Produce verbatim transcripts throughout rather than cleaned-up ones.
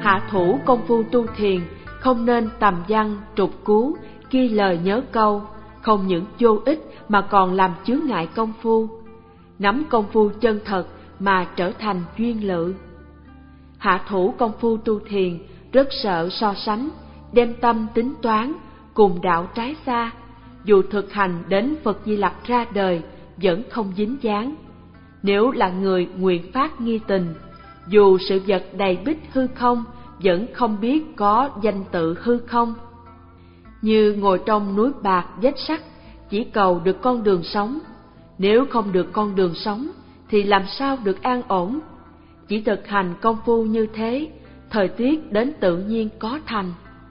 Hạ thủ công phu tu thiền không nên tầm văn, trục cú, ghi lời nhớ câu, không những vô ích mà còn làm chướng ngại công phu. Nắm công phu chân thật mà trở thành duyên lự. Hạ thủ công phu tu thiền rất sợ so sánh, đem tâm tính toán, cùng đạo trái xa. Dù thực hành đến Phật Di Lặc ra đời vẫn không dính dáng. Nếu là người nguyện phát nghi tình, dù sự vật đầy bích hư không vẫn không biết có danh tự hư không. Như ngồi trong núi bạc vách sắt, chỉ cầu được con đường sống. Nếu không được con đường sống thì làm sao được an ổn. Chỉ thực hành công phu như thế, thời tiết đến tự nhiên có thành.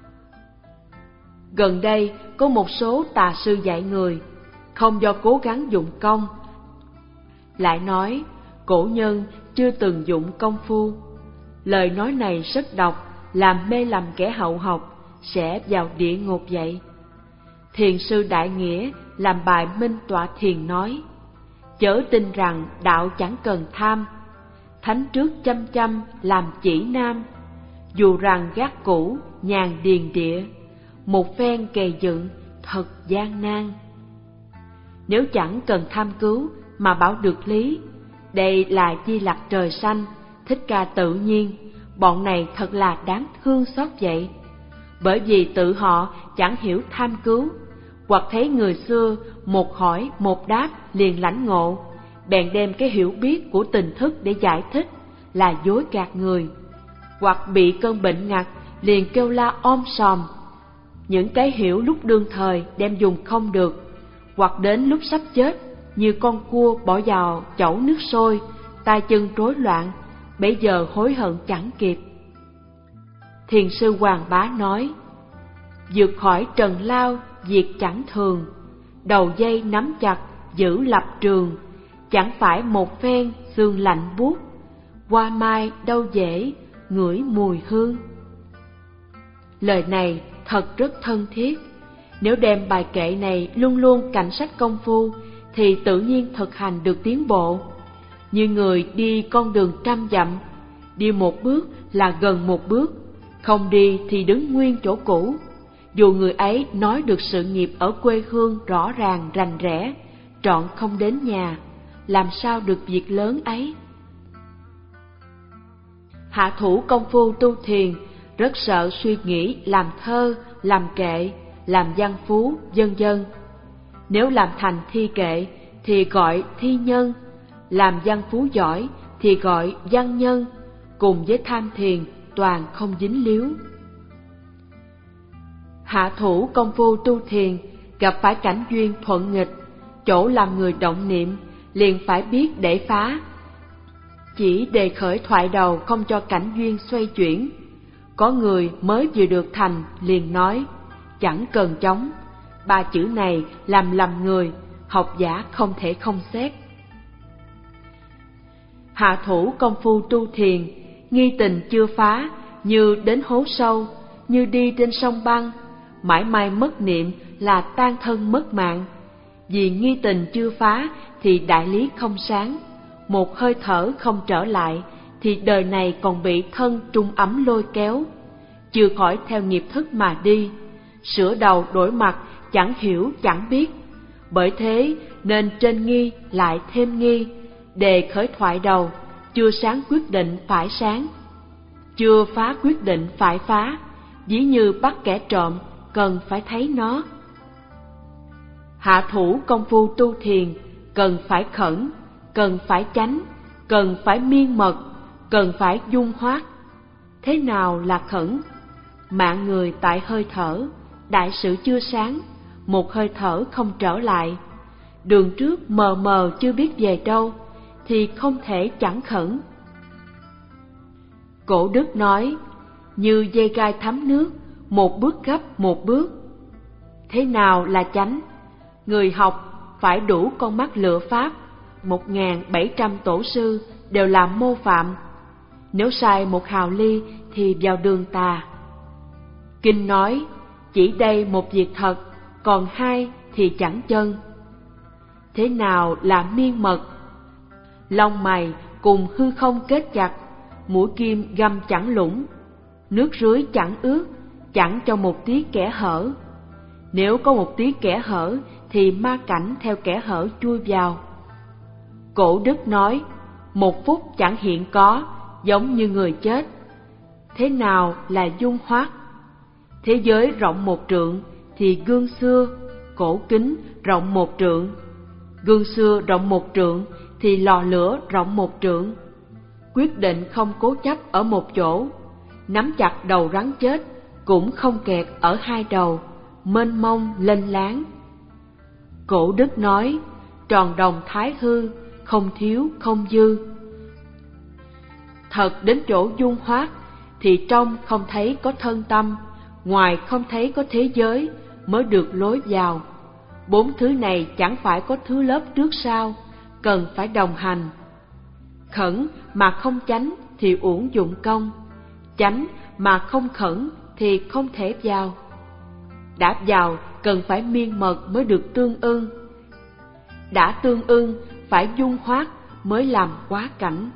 Gần đây có một số tà sư dạy người, không do cố gắng dụng công, lại nói cổ nhân chưa từng dụng công phu. Lời nói này rất độc, làm mê lầm kẻ hậu học, sẽ vào địa ngục vậy. Thiền sư Đại Nghĩa làm bài Minh Tọa Thiền nói: chớ tin rằng đạo chẳng cần tham, thánh trước chăm chăm làm chỉ nam. Dù rằng gác cũ nhàn điền địa, một phen kề dựng thật gian nan. Nếu chẳng cần tham cứu mà bảo được lý, đây là Di Lặc trời xanh, Thích Ca tự nhiên, bọn này thật là đáng thương xót vậy. Bởi vì tự họ chẳng hiểu tham cứu, hoặc thấy người xưa một hỏi một đáp liền lãnh ngộ, bèn đem cái hiểu biết của tình thức để giải thích là dối gạt người, hoặc bị cơn bệnh ngặt liền kêu la om sòm. Những cái hiểu lúc đương thời đem dùng không được, hoặc đến lúc sắp chết như con cua bỏ vào chậu nước sôi, tay chân rối loạn, bấy giờ hối hận chẳng kịp. Thiền sư Hoàng Bá nói: vượt khỏi trần lao việc chẳng thường, đầu dây nắm chặt giữ lập trường, chẳng phải một phen xương lạnh buốt, hoa mai đâu dễ ngửi mùi hương. Lời này thật rất thân thiết. Nếu đem bài kệ này luôn luôn cạnh sách công phu thì tự nhiên thực hành được tiến bộ. Như người đi con đường trăm dặm, đi một bước là gần một bước, không đi thì đứng nguyên chỗ cũ. Dù người ấy nói được sự nghiệp ở quê hương rõ ràng rành rẽ, trọn không đến nhà, làm sao được việc lớn ấy. Hạ thủ công phu tu thiền rất sợ suy nghĩ làm thơ, làm kệ, làm văn phú, vân vân. Nếu làm thành thi kệ thì gọi thi nhân, làm văn phú giỏi thì gọi văn nhân, cùng với tham thiền toàn không dính líu. Hạ thủ công phu tu thiền gặp phải cảnh duyên thuận nghịch, chỗ làm người động niệm liền phải biết để phá. Chỉ đề khởi thoại đầu không cho cảnh duyên xoay chuyển. Có người mới vừa được thành liền nói chẳng cần chống, ba chữ này làm lầm người, học giả không thể không xét. Hạ thủ công phu tu thiền, nghi tình chưa phá, như đến hố sâu, như đi trên sông băng, mãi may mất niệm là tan thân mất mạng. Vì nghi tình chưa phá thì đại lý không sáng, một hơi thở không trở lại thì đời này còn bị thân trung ấm lôi kéo, chưa khỏi theo nghiệp thức mà đi, sửa đầu đổi mặt chẳng hiểu chẳng biết. Bởi thế nên trên nghi lại thêm nghi, đề khởi thoại đầu, chưa sáng quyết định phải sáng, chưa phá quyết định phải phá, ví như bắt kẻ trộm cần phải thấy nó. Hạ thủ công phu tu thiền cần phải khẩn, cần phải chánh, cần phải miên mật, cần phải dung hoát. Thế nào là khẩn? Mạng người tại hơi thở, đại sự chưa sáng, một hơi thở không trở lại, đường trước mờ mờ chưa biết về đâu, thì không thể chẳng khẩn. Cổ Đức nói, như dây gai thấm nước, một bước gấp một bước. Thế nào là chánh? Người học phải đủ con mắt lựa pháp, một nghìn bảy trăm tổ sư đều làm mô phạm. Nếu sai một hào ly thì vào đường tà. Kinh nói, chỉ đây một việc thật, còn hai thì chẳng chân. Thế nào là miên mật? Lông mày cùng hư không kết chặt, mũi kim găm chẳng lũng. Nước rưới chẳng ướt, chẳng cho một tí kẽ hở. Nếu có một tí kẽ hở thì ma cảnh theo kẽ hở chui vào. Cổ đức nói, một phút chẳng hiện có, giống như người chết. Thế nào là dung hoát? Thế giới rộng một trượng thì gương xưa, cổ kính rộng một trượng. Gương xưa rộng một trượng thì lò lửa rộng một trượng. Quyết định không cố chấp ở một chỗ, nắm chặt đầu rắn chết cũng không kẹt ở hai đầu, mênh mông lênh láng. Cổ đức nói, tròn đồng thái hư, không thiếu không dư. Thật đến chỗ dung hoát thì trong không thấy có thân tâm, ngoài không thấy có thế giới, mới được lối vào. Bốn thứ này chẳng phải có thứ lớp trước sau, cần phải đồng hành. Khẩn mà không chánh thì uổng dụng công, chánh mà không khẩn thì không thể vào. Đã vào cần phải miên mật mới được tương ưng, đã tương ưng phải dung hoát mới làm quá cảnh.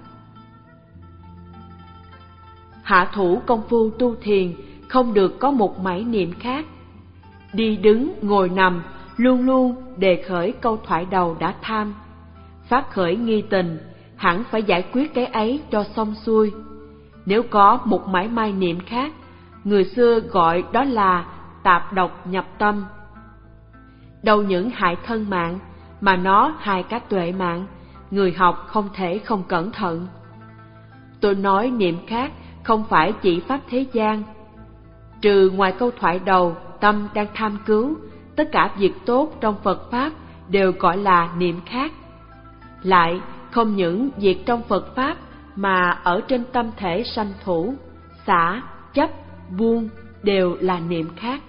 Hạ thủ công phu tu thiền không được có một mảy niệm khác. Đi đứng ngồi nằm luôn luôn đề khởi câu thoại đầu đã tham. Phát khởi nghi tình, hẳn phải giải quyết cái ấy cho xong xuôi. Nếu có một mảy may niệm khác, người xưa gọi đó là tạp độc nhập tâm. Đâu những hại thân mạng, mà nó hại cả tuệ mạng, người học không thể không cẩn thận. Tôi nói niệm khác không phải chỉ pháp thế gian. Trừ ngoài câu thoại đầu tâm đang tham cứu, tất cả việc tốt trong Phật Pháp đều gọi là niệm khác. Lại, không những việc trong Phật Pháp mà ở trên tâm thể sanh thủ, xả, chấp, buông đều là niệm khác.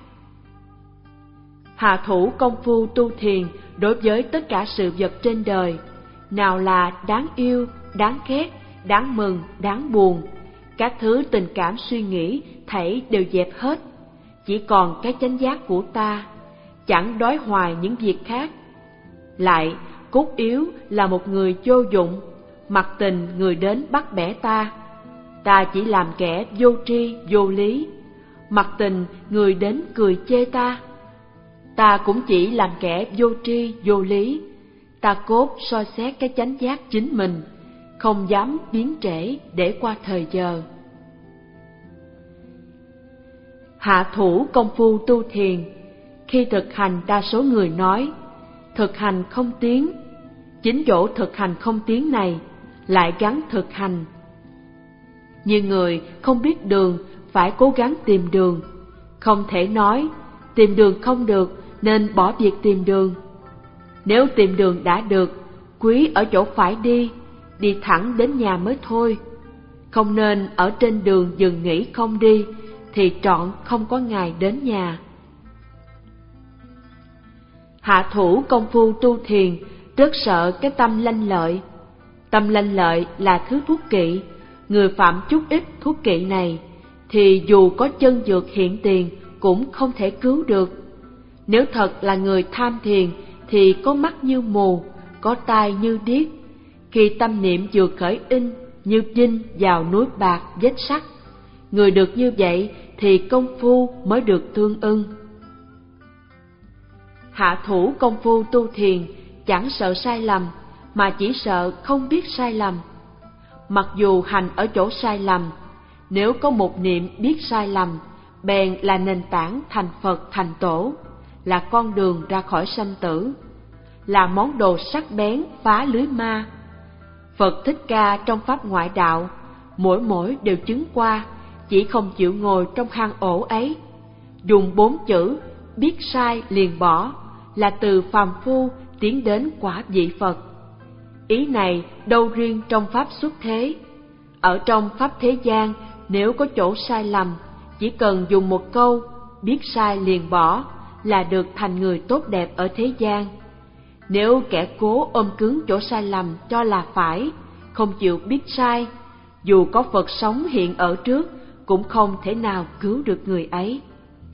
Hạ thủ công phu tu thiền đối với tất cả sự vật trên đời, nào là đáng yêu, đáng ghét, đáng mừng, đáng buồn, các thứ tình cảm suy nghĩ thảy đều dẹp hết, chỉ còn cái chánh giác của ta, chẳng đói hoài những việc khác. Lại, cốt yếu là một người vô dụng, mặc tình người đến bắt bẻ ta, ta chỉ làm kẻ vô tri vô lý. Mặc tình người đến cười chê ta, ta cũng chỉ làm kẻ vô tri vô lý. Ta cốt soi xét cái chánh giác chính mình, không dám biến trễ để qua thời giờ. Hạ thủ công phu tu thiền, khi thực hành đa số người nói thực hành không tiến. Chính chỗ thực hành không tiến này lại gắn thực hành. Như người không biết đường phải cố gắng tìm đường, không thể nói tìm đường không được nên bỏ việc tìm đường. Nếu tìm đường đã được, quý ở chỗ phải đi, đi thẳng đến nhà mới thôi. Không nên ở trên đường dừng nghỉ không đi, thì trọn không có ngày đến nhà. Hạ thủ công phu tu thiền rất sợ cái tâm lanh lợi. Tâm lanh lợi là thứ thuốc kỵ. Người phạm chút ít thuốc kỵ này thì dù có chân dược hiện tiền cũng không thể cứu được. Nếu thật là người tham thiền thì có mắt như mù, có tai như điếc. Khi tâm niệm vừa khởi in như dinh vào núi bạc vết sắt, người được như vậy thì công phu mới được tương ưng. Hạ thủ công phu tu thiền chẳng sợ sai lầm, mà chỉ sợ không biết sai lầm. Mặc dù hành ở chỗ sai lầm, nếu có một niệm biết sai lầm, bèn là nền tảng thành Phật thành Tổ, là con đường ra khỏi sanh tử, là món đồ sắc bén phá lưới ma. Phật Thích Ca trong pháp ngoại đạo, mỗi mỗi đều chứng qua, chỉ không chịu ngồi trong hang ổ ấy. Dùng bốn chữ biết sai liền bỏ, là từ phàm phu tiến đến quả vị Phật. Ý này đâu riêng trong pháp xuất thế. Ở trong pháp thế gian, nếu có chỗ sai lầm, chỉ cần dùng một câu biết sai liền bỏ là được thành người tốt đẹp ở thế gian. Nếu kẻ cố ôm cứng chỗ sai lầm cho là phải, không chịu biết sai, dù có Phật sống hiện ở trước cũng không thể nào cứu được người ấy.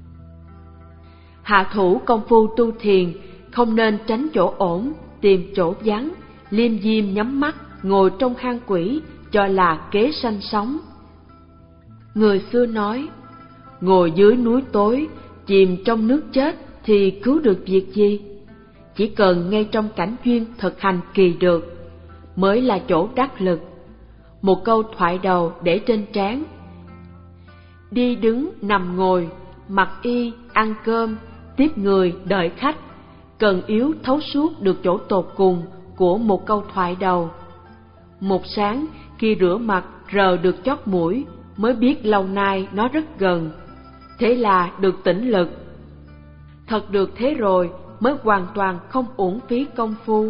Hạ thủ công phu tu thiền không nên tránh chỗ ổn, tìm chỗ vắng, liêm diêm nhắm mắt ngồi trong hang quỷ cho là kế sanh sống. Người xưa nói, ngồi dưới núi tối, chìm trong nước chết thì cứu được việc gì? Chỉ cần ngay trong cảnh duyên thực hành kỳ được mới là chỗ đắc lực. Một câu thoại đầu để trên trán: đi đứng nằm ngồi, mặc y ăn cơm, tiếp người đợi khách, cần yếu thấu suốt được chỗ tột cùng của một câu thoại đầu. Một sáng khi rửa mặt rờ được chót mũi mới biết lâu nay nó rất gần, thế là được tỉnh lực. Thật được thế rồi mới hoàn toàn không uổng phí công phu.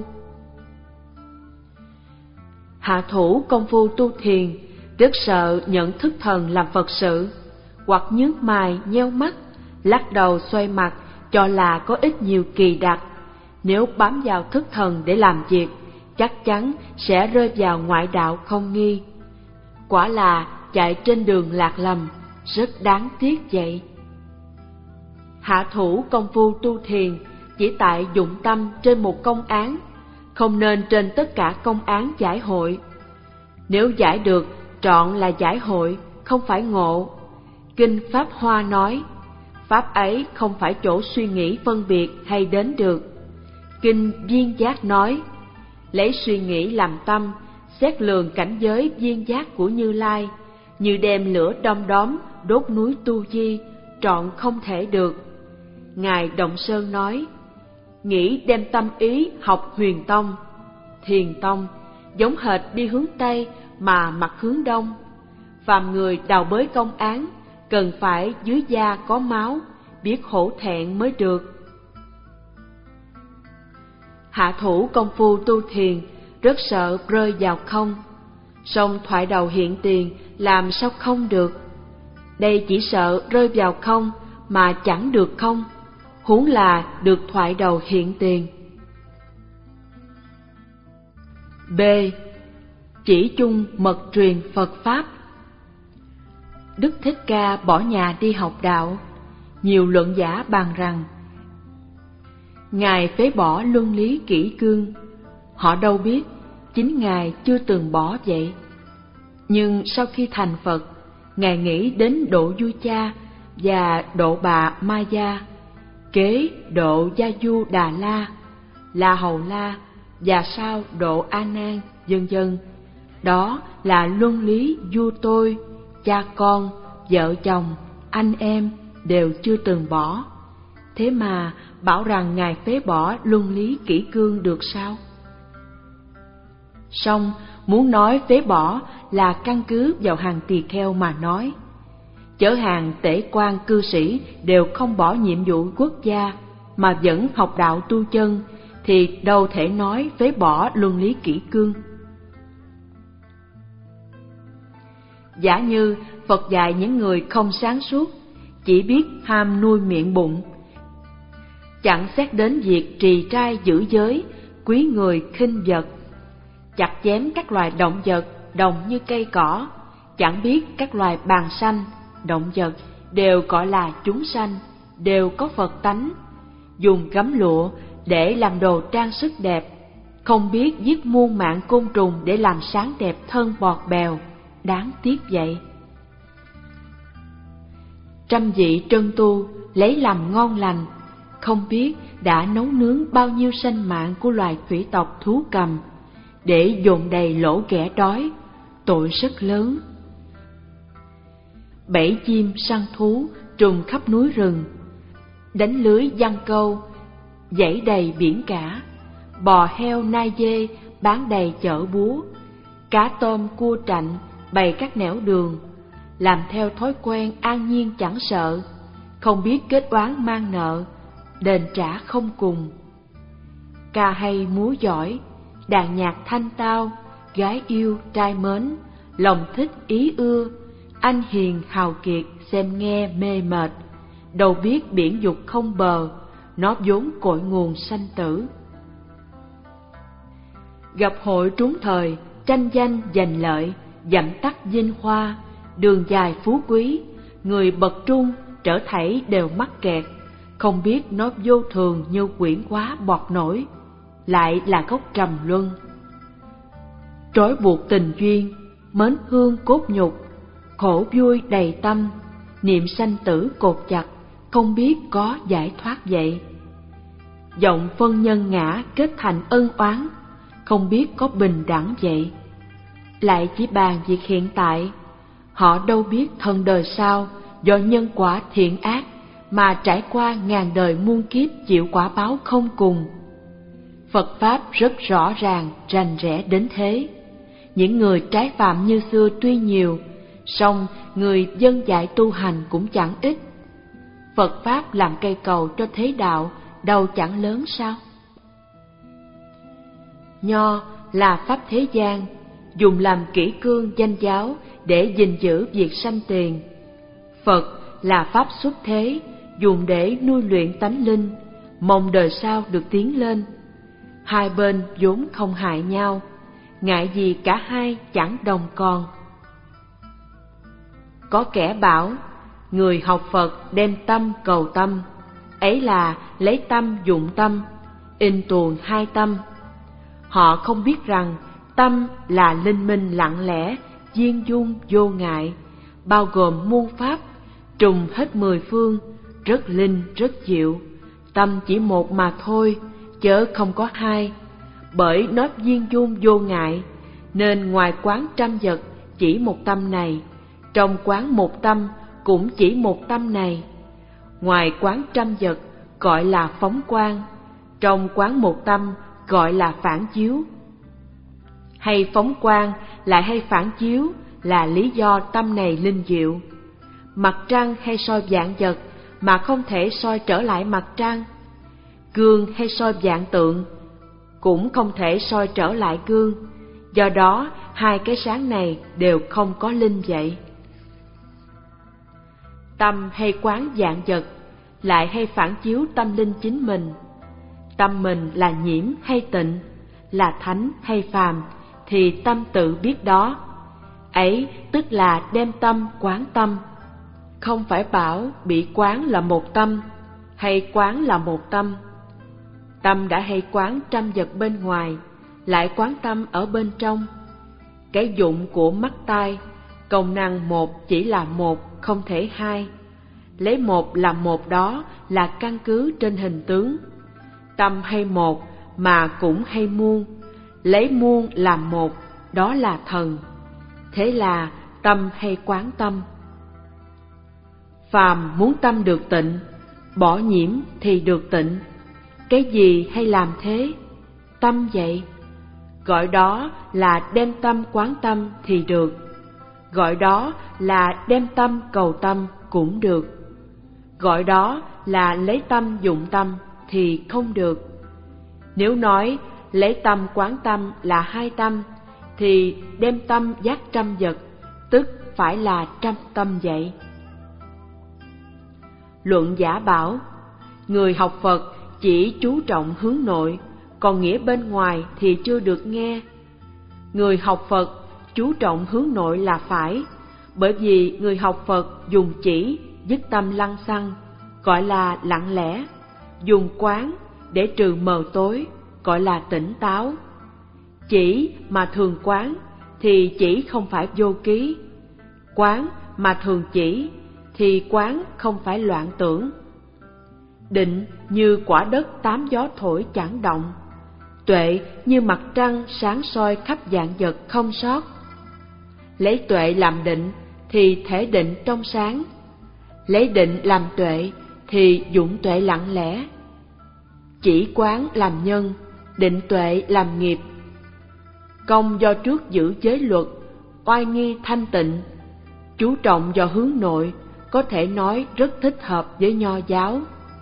Hạ thủ công phu tu thiền rất sợ nhận thức thần làm Phật sự, hoặc nhướng mày nheo mắt, lắc đầu xoay mặt cho là có ít nhiều kỳ đặc. Nếu bám vào thức thần để làm việc, chắc chắn sẽ rơi vào ngoại đạo không nghi. Quả là chạy trên đường lạc lầm, rất đáng tiếc vậy. Hạ thủ công phu tu thiền chỉ tại dụng tâm trên một công án, không nên trên tất cả công án giải hội. Nếu giải được, trọn là giải hội, không phải ngộ. Kinh Pháp Hoa nói, pháp ấy không phải chỗ suy nghĩ phân biệt hay đến được. Kinh Viên Giác nói, lấy suy nghĩ làm tâm, xét lường cảnh giới viên giác của Như Lai, như đem lửa đom đóm đốt núi Tu Di, trọn không thể được. Ngài Động Sơn nói, nghĩ đem tâm ý học Huyền Tông, Thiền Tông, giống hệt đi hướng Tây mà mặt hướng Đông. Phàm người đào bới công án, cần phải dưới da có máu, biết hổ thẹn mới được. Hạ thủ công phu tu thiền rất sợ rơi vào không, song thoại đầu hiện tiền làm sao không được. Đây chỉ sợ rơi vào không mà chẳng được không, huống là được thoại đầu hiện tiền. B. Chỉ chung mật truyền Phật Pháp. Đức Thích Ca bỏ nhà đi học đạo. Nhiều luận giả bàn rằng Ngài phế bỏ luân lý kỷ cương. Họ đâu biết chính Ngài chưa từng bỏ vậy. Nhưng sau khi thành Phật, Ngài nghĩ đến độ vui cha và độ bà Ma Gia, kế độ Gia Du Đà La, La Hầu La và sau độ A Nan, vân vân. Đó là luân lý vua tôi, cha con, vợ chồng, anh em đều chưa từng bỏ. Thế mà bảo rằng Ngài phế bỏ luân lý kỷ cương được sao? Song muốn nói phế bỏ là căn cứ vào hàng tỳ kheo mà nói. Chở hàng tể quan cư sĩ đều không bỏ nhiệm vụ quốc gia mà vẫn học đạo tu chân, thì đâu thể nói phế bỏ luân lý kỷ cương. Giả như Phật dạy những người không sáng suốt, chỉ biết ham nuôi miệng bụng, chẳng xét đến việc trì trai giữ giới, quý người khinh vật, chặt chém các loài động vật đồng như cây cỏ, chẳng biết các loài bàn sanh, động vật đều gọi là chúng sanh, đều có Phật tánh, dùng gấm lụa để làm đồ trang sức đẹp, không biết giết muôn mạng côn trùng để làm sáng đẹp thân bọt bèo, đáng tiếc vậy. Trăm vị trân tu lấy làm ngon lành, không biết đã nấu nướng bao nhiêu sanh mạng của loài thủy tộc thú cầm, để dồn đầy lỗ ghẻ đói, tội rất lớn. Bẫy chim săn thú trùng khắp núi rừng, đánh lưới giăng câu, dãy đầy biển cả, bò heo nai dê bán đầy chợ búa, cá tôm cua trạnh bày các nẻo đường, làm theo thói quen an nhiên chẳng sợ, không biết kết oán mang nợ, đền trả không cùng. Ca hay múa giỏi, đàn nhạc thanh tao, gái yêu trai mến, lòng thích ý ưa, anh hiền hào kiệt xem nghe mê mệt, đâu biết biển dục không bờ, nó vốn cội nguồn sanh tử. Gặp hội trúng thời, tranh danh giành lợi, dặm tắt vinh hoa, đường dài phú quý, người bậc trung trở thảy đều mắc kẹt, không biết nó vô thường như quyển quá bọt nổi, lại là gốc trầm luân. Trói buộc tình duyên, mến hương cốt nhục, khổ vui đầy tâm, niệm sanh tử cột chặt, không biết có giải thoát vậy. Vọng phân nhân ngã kết thành ân oán, không biết có bình đẳng vậy. Lại chỉ bàn việc hiện tại, họ đâu biết thân đời sau do nhân quả thiện ác mà trải qua ngàn đời muôn kiếp chịu quả báo không cùng. Phật Pháp rất rõ ràng, rành rẽ đến thế. Những người trái phạm như xưa tuy nhiều, song người dân dạy tu hành cũng chẳng ít. Phật Pháp làm cây cầu cho thế đạo, đâu chẳng lớn sao? Nho là pháp thế gian, dùng làm kỷ cương danh giáo để gìn giữ việc sanh tiền. Phật là pháp xuất thế, dùng để nuôi luyện tánh linh, mong đời sau được tiến lên. Hai bên vốn không hại nhau, ngại gì cả hai chẳng đồng con. Có kẻ bảo, người học Phật đem tâm cầu tâm, ấy là lấy tâm dụng tâm, in tuồng hai tâm. Họ không biết rằng tâm là linh minh lặng lẽ, duyên dung vô ngại, bao gồm muôn pháp, trùng hết mười phương, rất linh rất diệu. Tâm chỉ một mà thôi, chớ không có hai. Bởi nó duyên dung vô ngại, nên ngoài quán trăm vật chỉ một tâm này, trong quán một tâm cũng chỉ một tâm này. Ngoài quán trăm vật gọi là phóng quang, trong quán một tâm gọi là phản chiếu. Hay phóng quang lại hay phản chiếu là lý do tâm này linh diệu. Mặt trăng hay soi vạn vật mà không thể soi trở lại mặt trăng. Gương hay soi vạn tượng cũng không thể soi trở lại gương. Do đó hai cái sáng này đều không có linh vậy. Tâm hay quán vạn vật lại hay phản chiếu tâm linh chính mình. Tâm mình là nhiễm hay tịnh, là thánh hay phàm, thì tâm tự biết đó. Ấy tức là đem tâm quán tâm. Không phải bảo bị quán là một tâm, hay quán là một tâm. Tâm đã hay quán trăm vật bên ngoài, lại quán tâm ở bên trong. Cái dụng của mắt tai, công năng một chỉ là một, không thể hai. Lấy một làm một đó là căn cứ trên hình tướng. Tâm hay một mà cũng hay muôn, lấy muôn làm một, đó là thần. Thế là tâm hay quán tâm. Phàm muốn tâm được tịnh, bỏ nhiễm thì được tịnh. Cái gì hay làm thế? Tâm vậy. Gọi đó là đem tâm quán tâm thì được. Gọi đó là đem tâm cầu tâm cũng được. Gọi đó là lấy tâm dụng tâm thì không được. Nếu nói lấy tâm quán tâm là hai tâm, thì đem tâm giác trăm vật, tức phải là trăm tâm vậy. Luận giả bảo, người học Phật chỉ chú trọng hướng nội, còn nghĩa bên ngoài thì chưa được nghe. Người học Phật chú trọng hướng nội là phải, bởi vì người học Phật dùng chỉ dứt tâm lăng xăng, gọi là lặng lẽ, dùng quán để trừ mờ tối, gọi là tỉnh táo. Chỉ mà thường quán thì chỉ không phải vô ký, quán mà thường chỉ thì quán không phải loạn tưởng. Định như quả đất tám gió thổi chẳng động, tuệ như mặt trăng sáng soi khắp vạn vật không sót. Lấy tuệ làm định thì thể định trong sáng, lấy định làm tuệ thì dụng tuệ lặng lẽ. Chỉ quán làm nhân, định tuệ làm nghiệp. Công do trước giữ giới luật, oai nghi thanh tịnh, chú trọng vào hướng nội, có thể nói rất thích hợp với Nho giáo.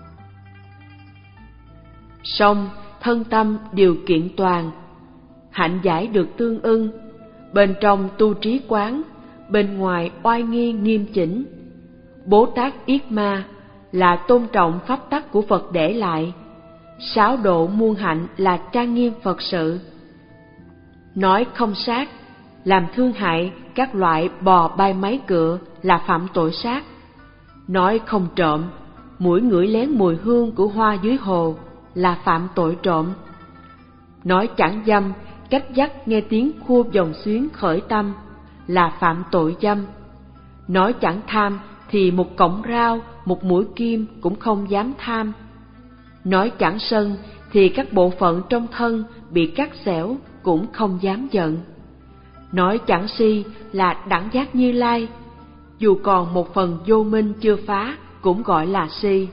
Song thân tâm điều kiện toàn, hạnh giải được tương ưng, bên trong tu trí quán, bên ngoài oai nghi nghiêm chỉnh. Bố Tát Yết Ma là tôn trọng pháp tắc của Phật để lại, sáu độ muôn hạnh là trang nghiêm Phật sự. Nói không sát, làm thương hại các loại bò bay máy cựa là phạm tội sát. Nói không trộm, mũi ngửi lén mùi hương của hoa dưới hồ là phạm tội trộm. Nói chẳng dâm, cách dắt nghe tiếng khua dòng xuyến khởi tâm là phạm tội dâm. Nói chẳng tham thì một cọng rau, một mũi kim cũng không dám tham. Nói chẳng sân thì các bộ phận trong thân bị cắt xẻo cũng không dám giận. Nói chẳng si là đẳng giác Như Lai, dù còn một phần vô minh chưa phá cũng gọi là si.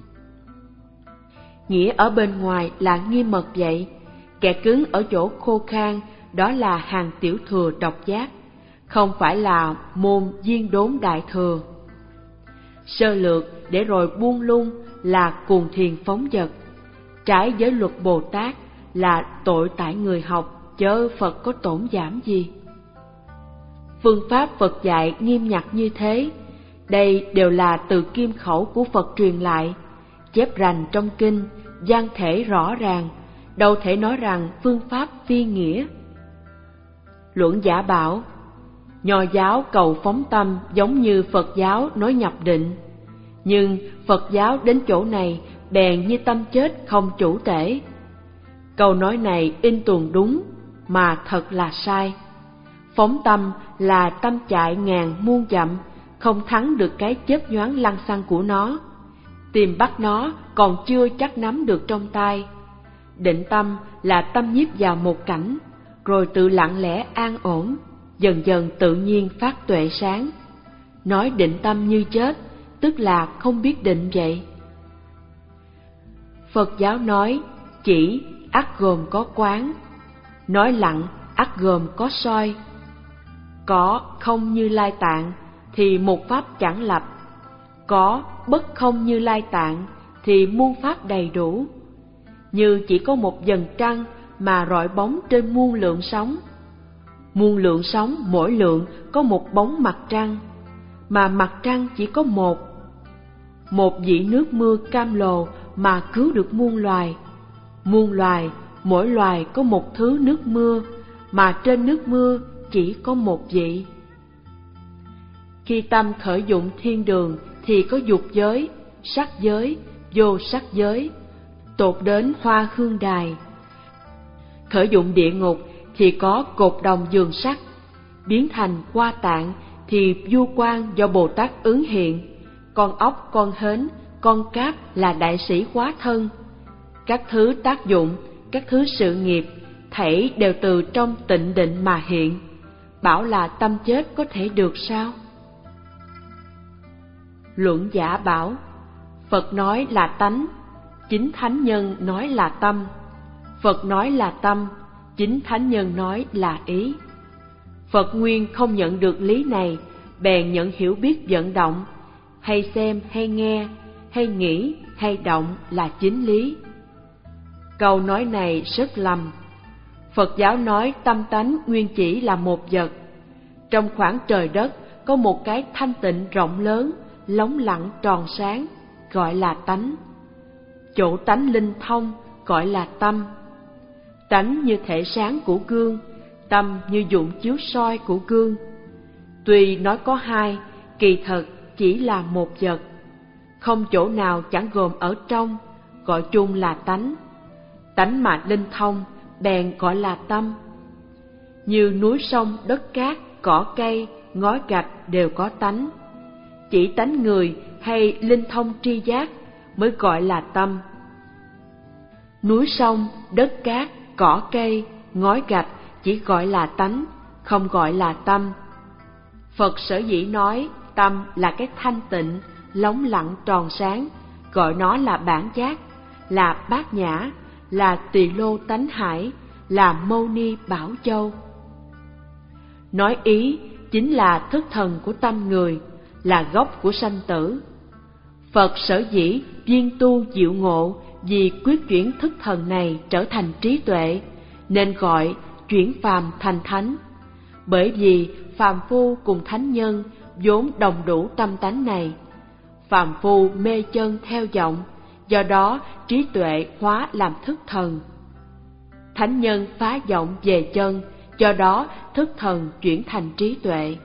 Nghĩa ở bên ngoài là nghiêm mật vậy, kẻ cứng ở chỗ khô khan đó là hàng tiểu thừa độc giác, không phải là môn viên đốn đại thừa. Sơ lược để rồi buông lung là cuồng thiền phóng dật, trái giới luật Bồ Tát là tội tại người học, chớ Phật có tổn giảm gì. Phương pháp Phật dạy nghiêm ngặt như thế, đây đều là từ kim khẩu của Phật truyền lại, chép rành trong kinh, văn thể rõ ràng, đâu thể nói rằng phương pháp phi nghĩa. Luận Giả bảo, Nho giáo cầu phóng tâm giống như Phật giáo nói nhập định, nhưng Phật giáo đến chỗ này bèn như tâm chết không chủ tể. Câu nói này in tuồng đúng, mà thật là sai. Phóng tâm là tâm chạy ngàn muôn dặm, không thắng được cái chớp nhoáng lăng xăng của nó. Tìm bắt nó còn chưa chắc nắm được trong tay. Định tâm là tâm nhiếp vào một cảnh, rồi tự lặng lẽ an ổn, dần dần tự nhiên phát tuệ sáng. Nói định tâm như chết, tức là không biết định vậy. Phật giáo nói chỉ ắt gồm có quán, nói lặng ắt gồm có soi. Có không Như Lai Tạng thì một pháp chẳng lập, có bất không Như Lai Tạng thì muôn pháp đầy đủ. Như chỉ có một dần trăng mà rọi bóng trên muôn lượng sóng. Muôn lượng sóng mỗi lượng có một bóng mặt trăng, mà mặt trăng chỉ có một. Một dĩ nước mưa cam lồ mà cứu được muôn loài. Muôn loài, mỗi loài có một thứ nước mưa, mà trên nước mưa chỉ có một vị. Khi tâm khởi dụng thiên đường thì có dục giới, sắc giới, vô sắc giới, tột đến hoa hương đài. Khởi dụng địa ngục thì có cột đồng giường sắt, biến thành hoa tạng thì du quan do Bồ Tát ứng hiện. Con ốc, con hến, con cáp là đại sĩ hóa thân. Các thứ tác dụng, các thứ sự nghiệp, thảy đều từ trong tịnh định mà hiện. Bảo là tâm chết có thể được sao? Luận Giả bảo, Phật nói là tánh, chính thánh nhân nói là tâm. Phật nói là tâm, chính thánh nhân nói là ý. Phật nguyên không nhận được lý này, bèn nhận hiểu biết vận động, hay xem hay nghe, hay nghĩ hay động là chính lý. Câu nói này rất lầm. Phật giáo nói tâm tánh nguyên chỉ là một vật. Trong khoảng trời đất có một cái thanh tịnh rộng lớn, lóng lặng tròn sáng, gọi là tánh. Chỗ tánh linh thông gọi là tâm. Tánh như thể sáng của gương, tâm như dụng chiếu soi của gương. Tuy nói có hai, kỳ thật chỉ là một vật. Không chỗ nào chẳng gồm ở trong, gọi chung là tánh. Tánh mà linh thông, bèn gọi là tâm. Như núi sông, đất cát, cỏ cây, ngói gạch đều có tánh. Chỉ tánh người hay linh thông tri giác mới gọi là tâm. Núi sông, đất cát, cỏ cây, ngói gạch chỉ gọi là tánh, không gọi là tâm. Phật sở dĩ nói tâm là cái thanh tịnh, lóng lặng tròn sáng, gọi nó là bản giác, là bát nhã, là tỳ lô tánh hải, là mâu ni bảo châu. Nói ý chính là thức thần của tâm người, là gốc của sanh tử. Phật sở dĩ viên tu diệu ngộ vì quyết chuyển thức thần này trở thành trí tuệ, nên gọi chuyển phàm thành thánh. Bởi vì phàm phu cùng thánh nhân vốn đồng đủ tâm tánh này. Phàm phu mê chân theo vọng, do đó trí tuệ hóa làm thức thần. Thánh nhân phá vọng về chân, do đó thức thần chuyển thành trí tuệ.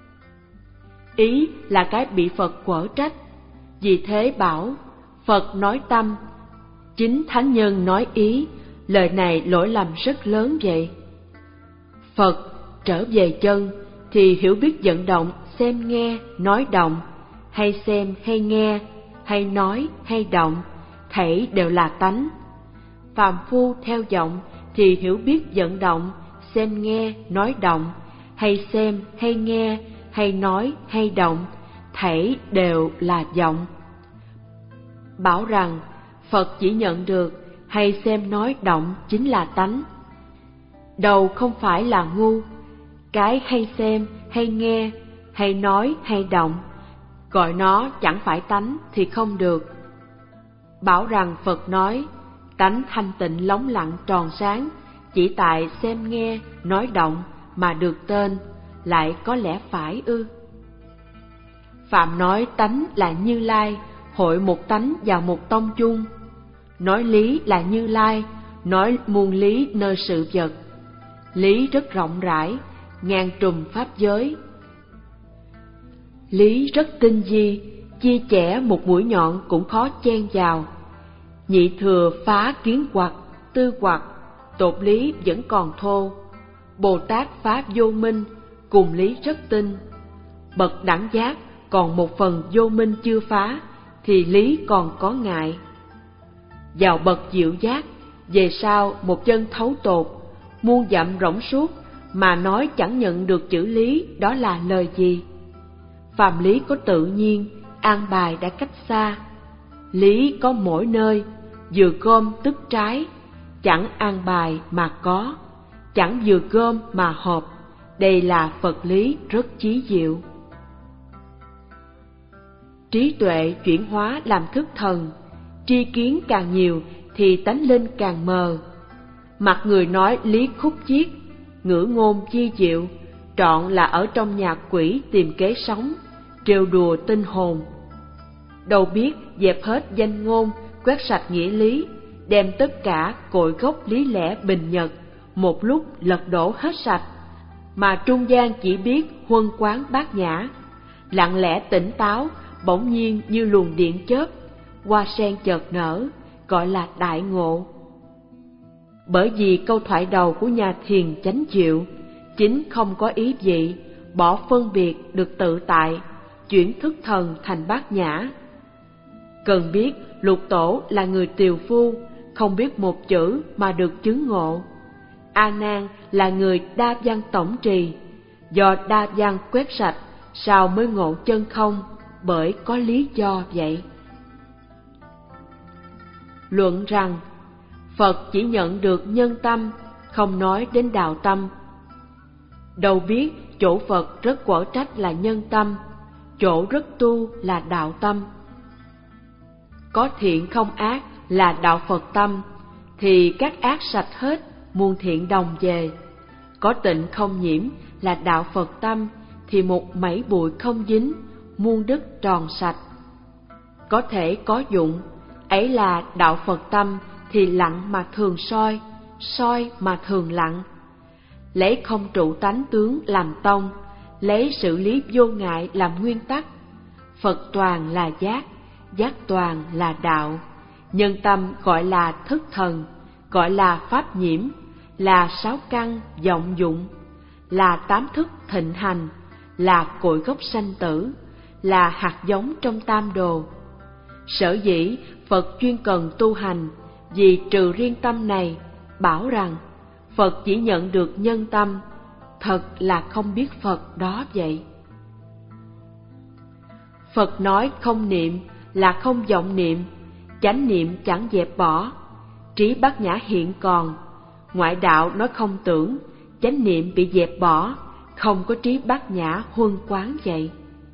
Ý là cái bị Phật quở trách, vì thế bảo Phật nói tâm, chính thánh nhân nói ý, lời này lỗi lầm rất lớn vậy. Phật trở về chân thì hiểu biết vận động xem nghe, nói động, hay xem hay nghe, hay nói hay động, thảy đều là tánh. Phàm phu theo vọng thì hiểu biết vận động, xem nghe, nói động, hay xem hay nghe, hay nói hay động, thảy đều là vọng. Bảo rằng Phật chỉ nhận được hay xem nói động chính là tánh. Đầu không phải là ngu, cái hay xem hay nghe, hay nói hay động, gọi nó chẳng phải tánh thì không được. Bảo rằng Phật nói tánh thanh tịnh lóng lặng tròn sáng, chỉ tại xem nghe, nói động mà được tên, lại có lẽ phải ư? Phạm nói tánh là Như Lai, hội một tánh vào một tông chung. Nói lý là Như Lai, nói muôn lý nơi sự vật. Lý rất rộng rãi, ngàn trùm pháp giới. Lý rất tinh vi, chia chẻ một mũi nhọn cũng khó chen vào. Nhị thừa phá kiến hoặc, tư hoặc, tột lý vẫn còn thô. Bồ Tát phá vô minh, cùng lý rất tinh. Bậc đẳng giác còn một phần vô minh chưa phá, thì lý còn có ngại. Vào bậc diệu giác, về sau một chân thấu tột, muôn dặm rỗng suốt, mà nói chẳng nhận được chữ lý, đó là lời gì? Phàm lý có tự nhiên, an bài đã cách xa. Lý có mỗi nơi, vừa gom tức trái, chẳng an bài mà có, chẳng vừa gom mà hợp. Đây là Phật lý rất chí diệu. Trí tuệ chuyển hóa làm thức thần, tri kiến càng nhiều thì tánh linh càng mờ. Mặt người nói lý khúc chiết, ngữ ngôn chi diệu, trọn là ở trong nhà quỷ tìm kế sống, trêu đùa tinh hồn. Đâu biết dẹp hết danh ngôn, quét sạch nghĩa lý, đem tất cả cội gốc lý lẽ bình nhật, một lúc lật đổ hết sạch, mà trung gian chỉ biết huân quán bát nhã, lặng lẽ tỉnh táo, bỗng nhiên như luồng điện chớp, hoa sen chợt nở, gọi là đại ngộ. Bởi vì câu thoại đầu của nhà thiền chánh diệu, chính không có ý vị, bỏ phân biệt được tự tại, chuyển thức thần thành bát nhã. Cần biết Lục Tổ là người tiều phu, không biết một chữ mà được chứng ngộ. A Nan là người đa văn tổng trì, do đa văn quét sạch, sao mới ngộ chân không, bởi có lý do vậy. Luận rằng Phật chỉ nhận được nhân tâm, không nói đến đạo tâm. Đâu biết chỗ Phật rất quở trách là nhân tâm, chỗ rất tu là đạo tâm. Có thiện không ác là đạo Phật tâm, thì các ác sạch hết, muôn thiện đồng về. Có tịnh không nhiễm là đạo Phật tâm, thì một mảy bụi không dính, muôn đức tròn sạch. Có thể có dụng, ấy là đạo Phật tâm, thì lặng mà thường soi, soi mà thường lặng. Lấy không trụ tánh tướng làm tông, lấy sự lý vô ngại làm nguyên tắc. Phật toàn là giác, giác toàn là đạo. Nhân tâm gọi là thức thần, gọi là pháp nhiễm, là sáu căn vọng dụng, là tám thức thịnh hành, là cội gốc sanh tử, là hạt giống trong tam đồ. Sở dĩ Phật chuyên cần tu hành, vì trừ riêng tâm này, bảo rằng Phật chỉ nhận được nhân tâm, thật là không biết Phật đó vậy. Phật nói không niệm là không vọng niệm, chánh niệm chẳng dẹp bỏ, trí bát nhã hiện còn. Ngoại đạo nói không tưởng, chánh niệm bị dẹp bỏ, không có trí bát nhã huân quán vậy.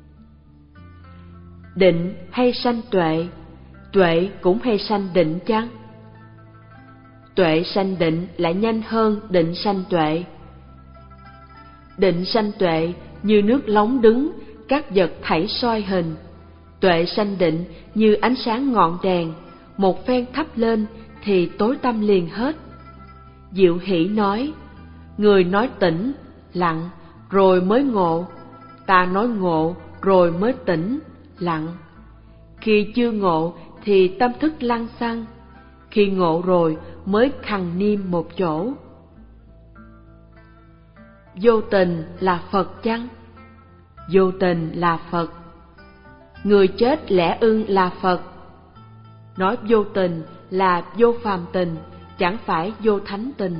Định hay sanh tuệ, tuệ cũng hay sanh định chăng? Tuệ sanh định lại nhanh hơn định sanh tuệ. Định sanh tuệ như nước lóng đứng, các vật thảy soi hình. Tuệ sanh định như ánh sáng ngọn đèn, một phen thắp lên thì tối tăm liền hết. Diệu Hỷ nói, người nói tỉnh, lặng, rồi mới ngộ. Ta nói ngộ, rồi mới tỉnh, lặng. Khi chưa ngộ thì tâm thức lăng xăng, khi ngộ rồi mới khằng niêm một chỗ. Vô tình là Phật chăng? vô tình là Phật. Người chết lẽ ưng là Phật. Nói vô tình là vô phàm tình, chẳng phải vô thánh tình.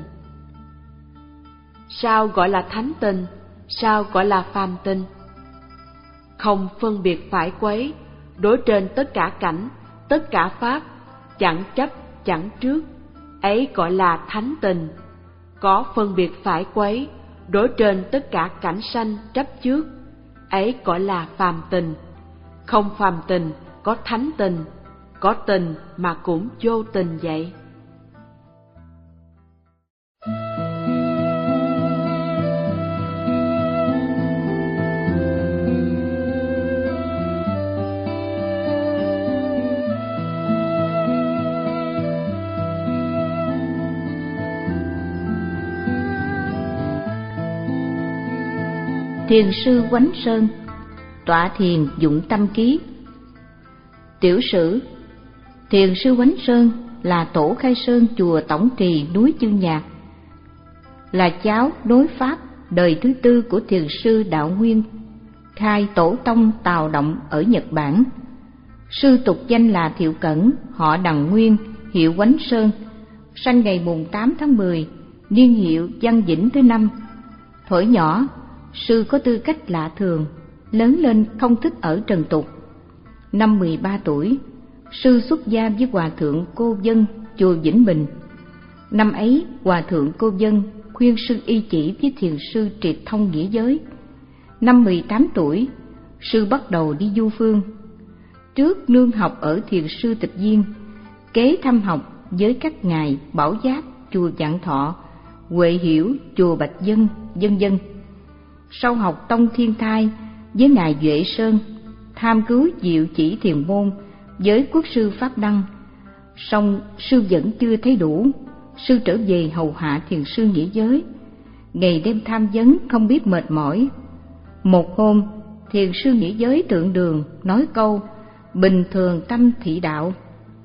Sao gọi là thánh tình? Sao gọi là phàm tình? Không phân biệt phải quấy, đối trên tất cả cảnh, tất cả pháp, chẳng chấp, chẳng trước, ấy gọi là thánh tình. Có phân biệt phải quấy, đối trên tất cả cảnh sanh chấp trước, ấy gọi là phàm tình. Không phàm tình, có thánh tình, có tình mà cũng vô tình vậy. Thiền sư Oánh Sơn, tọa thiền dụng tâm ký. Tiểu sử: Thiền sư Oánh Sơn là tổ khai sơn chùa Tổng Trì núi Chương Nhạc, là cháu nối pháp đời thứ tư của thiền sư Đạo Nguyên, khai tổ tông Tào Động ở Nhật Bản. Sư tục danh là Thiệu Cẩn, họ Đằng Nguyên, hiệu Oánh Sơn, sanh ngày mùng tám tháng mười, niên hiệu Văn Vĩnh thứ năm. Thuở nhỏ, sư có tư cách lạ thường, lớn lên không thích ở trần tục. Năm mười ba tuổi, sư xuất gia với Hòa thượng Cô Vân, chùa Vĩnh Bình. Năm ấy, Hòa thượng Cô Vân khuyên sư y chỉ với thiền sư triệt thông nghĩa giới. Năm mười tám tuổi, sư bắt đầu đi du phương. Trước nương học ở thiền sư Tịch Viên, kế thăm học với các ngài Bảo Giác, chùa Vạn Thọ, Huệ Hiểu, chùa Bạch Dân, vân vân. Sau học tông Thiên Thai với ngài Duệ Sơn, tham cứu diệu chỉ thiền môn với quốc sư Pháp Đăng. Song sư vẫn chưa thấy đủ, sư trở về hầu hạ thiền sư nghĩa giới, ngày đêm tham vấn không biết mệt mỏi. Một hôm, thiền sư nghĩa giới Thượng Đường nói câu bình thường tâm thị đạo.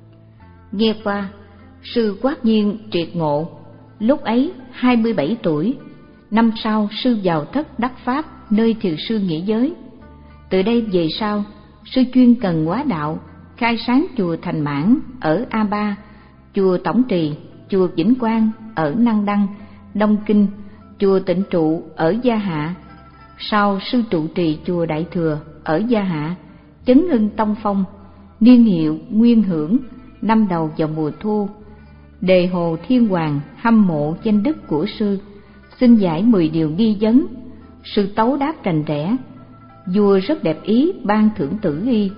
Nghe qua, sư quát nhiên triệt ngộ. Lúc ấy hai mươi bảy tuổi. Năm sau, sư vào thất đắc pháp nơi thiền sư nghĩa giới. Từ đây về sau, sư chuyên cần hóa đạo, khai sáng chùa Thành Mãn ở A Ba, chùa Tổng Trì, chùa Vĩnh Quang ở Năng Đăng, Đông Kinh, chùa Tịnh Trụ ở Gia Hạ. Sau, sư trụ trì chùa Đại Thừa ở Gia Hạ, chấn hưng tông phong, niên hiệu Nguyên Hưởng, năm đầu vào mùa thu. Đề Hồ Thiên Hoàng hâm mộ danh đức của sư, xin giải mười điều nghi vấn. Sư tấu đáp rành rẽ, vua rất đẹp ý ban thưởng tử y.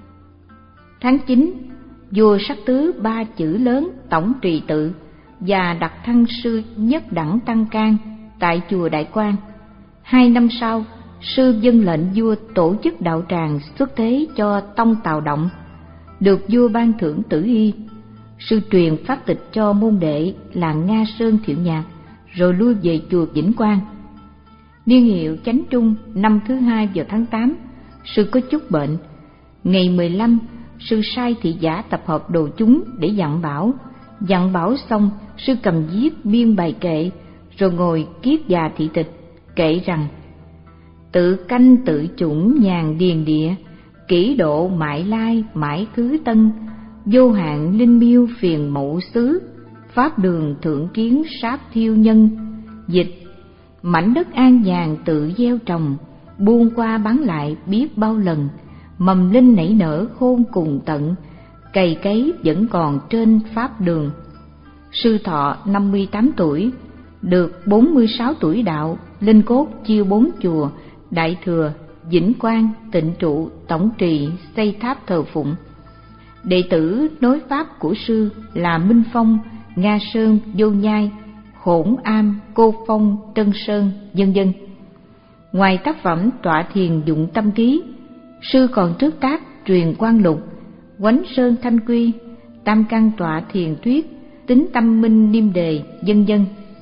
Tháng chín, vua sắc tứ ba chữ lớn Tổng Trì Tự và đặt thăng sư nhất đẳng tăng can tại chùa Đại Quang. Hai năm sau, sư dâng lệnh vua tổ chức đạo tràng xuất thế cho tông Tào Động, được vua ban thưởng tử y. Sư truyền pháp tịch cho môn đệ là Nga Sơn Thiệu Nhạc, rồi lui về chùa Vĩnh Quang. Niên hiệu Chánh Trung, năm thứ hai vào tháng tám, sư có chút bệnh. Ngày mười lăm, sư sai thị giả tập hợp đồ chúng để dặn bảo. Dặn bảo xong, sư cầm viết biên bài kệ, rồi ngồi kiết già thị tịch, kệ rằng: tự canh tự chủng nhàn điền địa, kỷ độ mãi lai mãi cứ tân, vô hạn linh miêu phiền mậu xứ, pháp đường thượng kiến sáp thiêu nhân. Dịch: mảnh đất an nhàn tự gieo trồng, buông qua bán lại biết bao lần, mầm linh nảy nở khôn cùng tận, cày cấy vẫn còn trên pháp đường. Sư thọ năm mươi tám tuổi, được bốn mươi sáu tuổi đạo, linh cốt chiêu bốn chùa Đại Thừa, Vĩnh Quang, Tịnh Trụ, Tổng Trì xây tháp thờ phụng. Đệ tử nối pháp của sư là Minh Phong, Nga Sơn, Vô Nhai, Hỗn Am, Cô Phong, Tân Sơn, vân vân. Ngoài tác phẩm tọa thiền dụng tâm ký, sư còn trước tác truyền Quang Lục, Oánh Sơn Thanh Quy, Tam Căn tọa thiền thuyết, Tính Tâm Minh Niêm Đề, vân vân.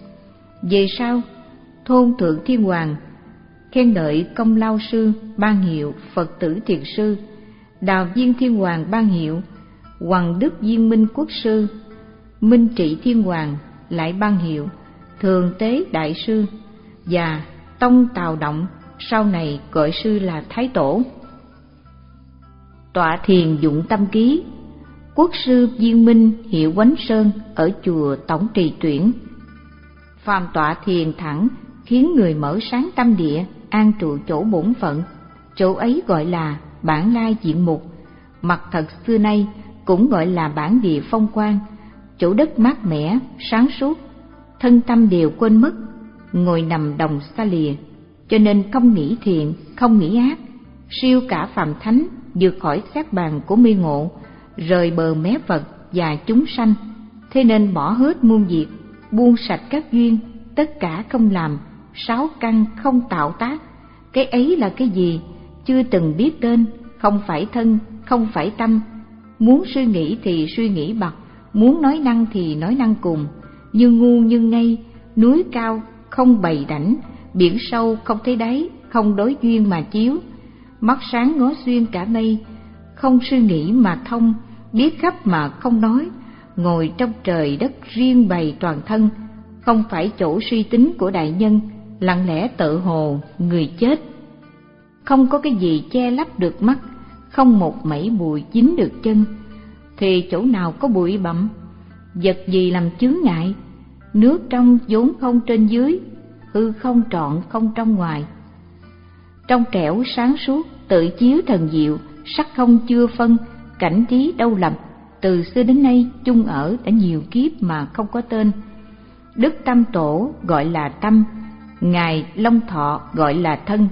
Về sau, Thôn Thượng Thiên Hoàng khen ngợi công lao sư, ban hiệu Phật tử thiền sư. Đào Viên Thiên Hoàng ban hiệu Hoàng Đức Viên Minh Quốc sư. Minh Trị Thiên Hoàng lại ban hiệu Thường Tế Đại sư. Và Tông Tào Động sau này gọi sư là Thái Tổ. Tọa thiền dụng tâm ký. Quốc sư Viên Minh hiệu Quánh Sơn ở chùa Tổng Trì Tuyển. Phàm tọa thiền thẳng khiến người mở sáng tâm địa, an trụ chỗ bổn phận, chỗ ấy gọi là bản lai diện mục. Mặt thật xưa nay cũng gọi là bản địa phong quang, chỗ đất mát mẻ, sáng suốt, thân tâm đều quên mất, ngồi nằm đồng xa lìa, cho nên không nghĩ thiện, không nghĩ ác, siêu cả phàm thánh, vượt khỏi xác bàn của mê ngộ, rời bờ mé Phật và chúng sanh. Thế nên bỏ hết muôn việc, buông sạch các duyên, tất cả không làm, sáu căn không tạo tác. Cái ấy là cái gì? Chưa từng biết tên, không phải thân, không phải tâm. Muốn suy nghĩ thì suy nghĩ bậc, muốn nói năng thì nói năng cùng. Như ngu như ngây, núi cao không bày đảnh, biển sâu không thấy đáy, không đối duyên mà chiếu. Mắt sáng ngó xuyên cả mây, không suy nghĩ mà thông, biết khắp mà không nói. Ngồi trong trời đất riêng bày toàn thân, không phải chỗ suy tính của đại nhân, lặng lẽ tự hồ người chết. Không có cái gì che lấp được mắt, không một mảy bụi dính được chân, thì chỗ nào có bụi bặm, vật gì làm chướng ngại. Nước trong vốn không trên dưới, hư không trọn không trong ngoài. Trong trẻo sáng suốt, tự chiếu thần diệu, sắc không chưa phân, cảnh trí đâu lầm. Từ xưa đến nay chung ở đã nhiều kiếp mà không có tên. Đức Tam Tổ gọi là tâm, Ngài Long Thọ gọi là thân.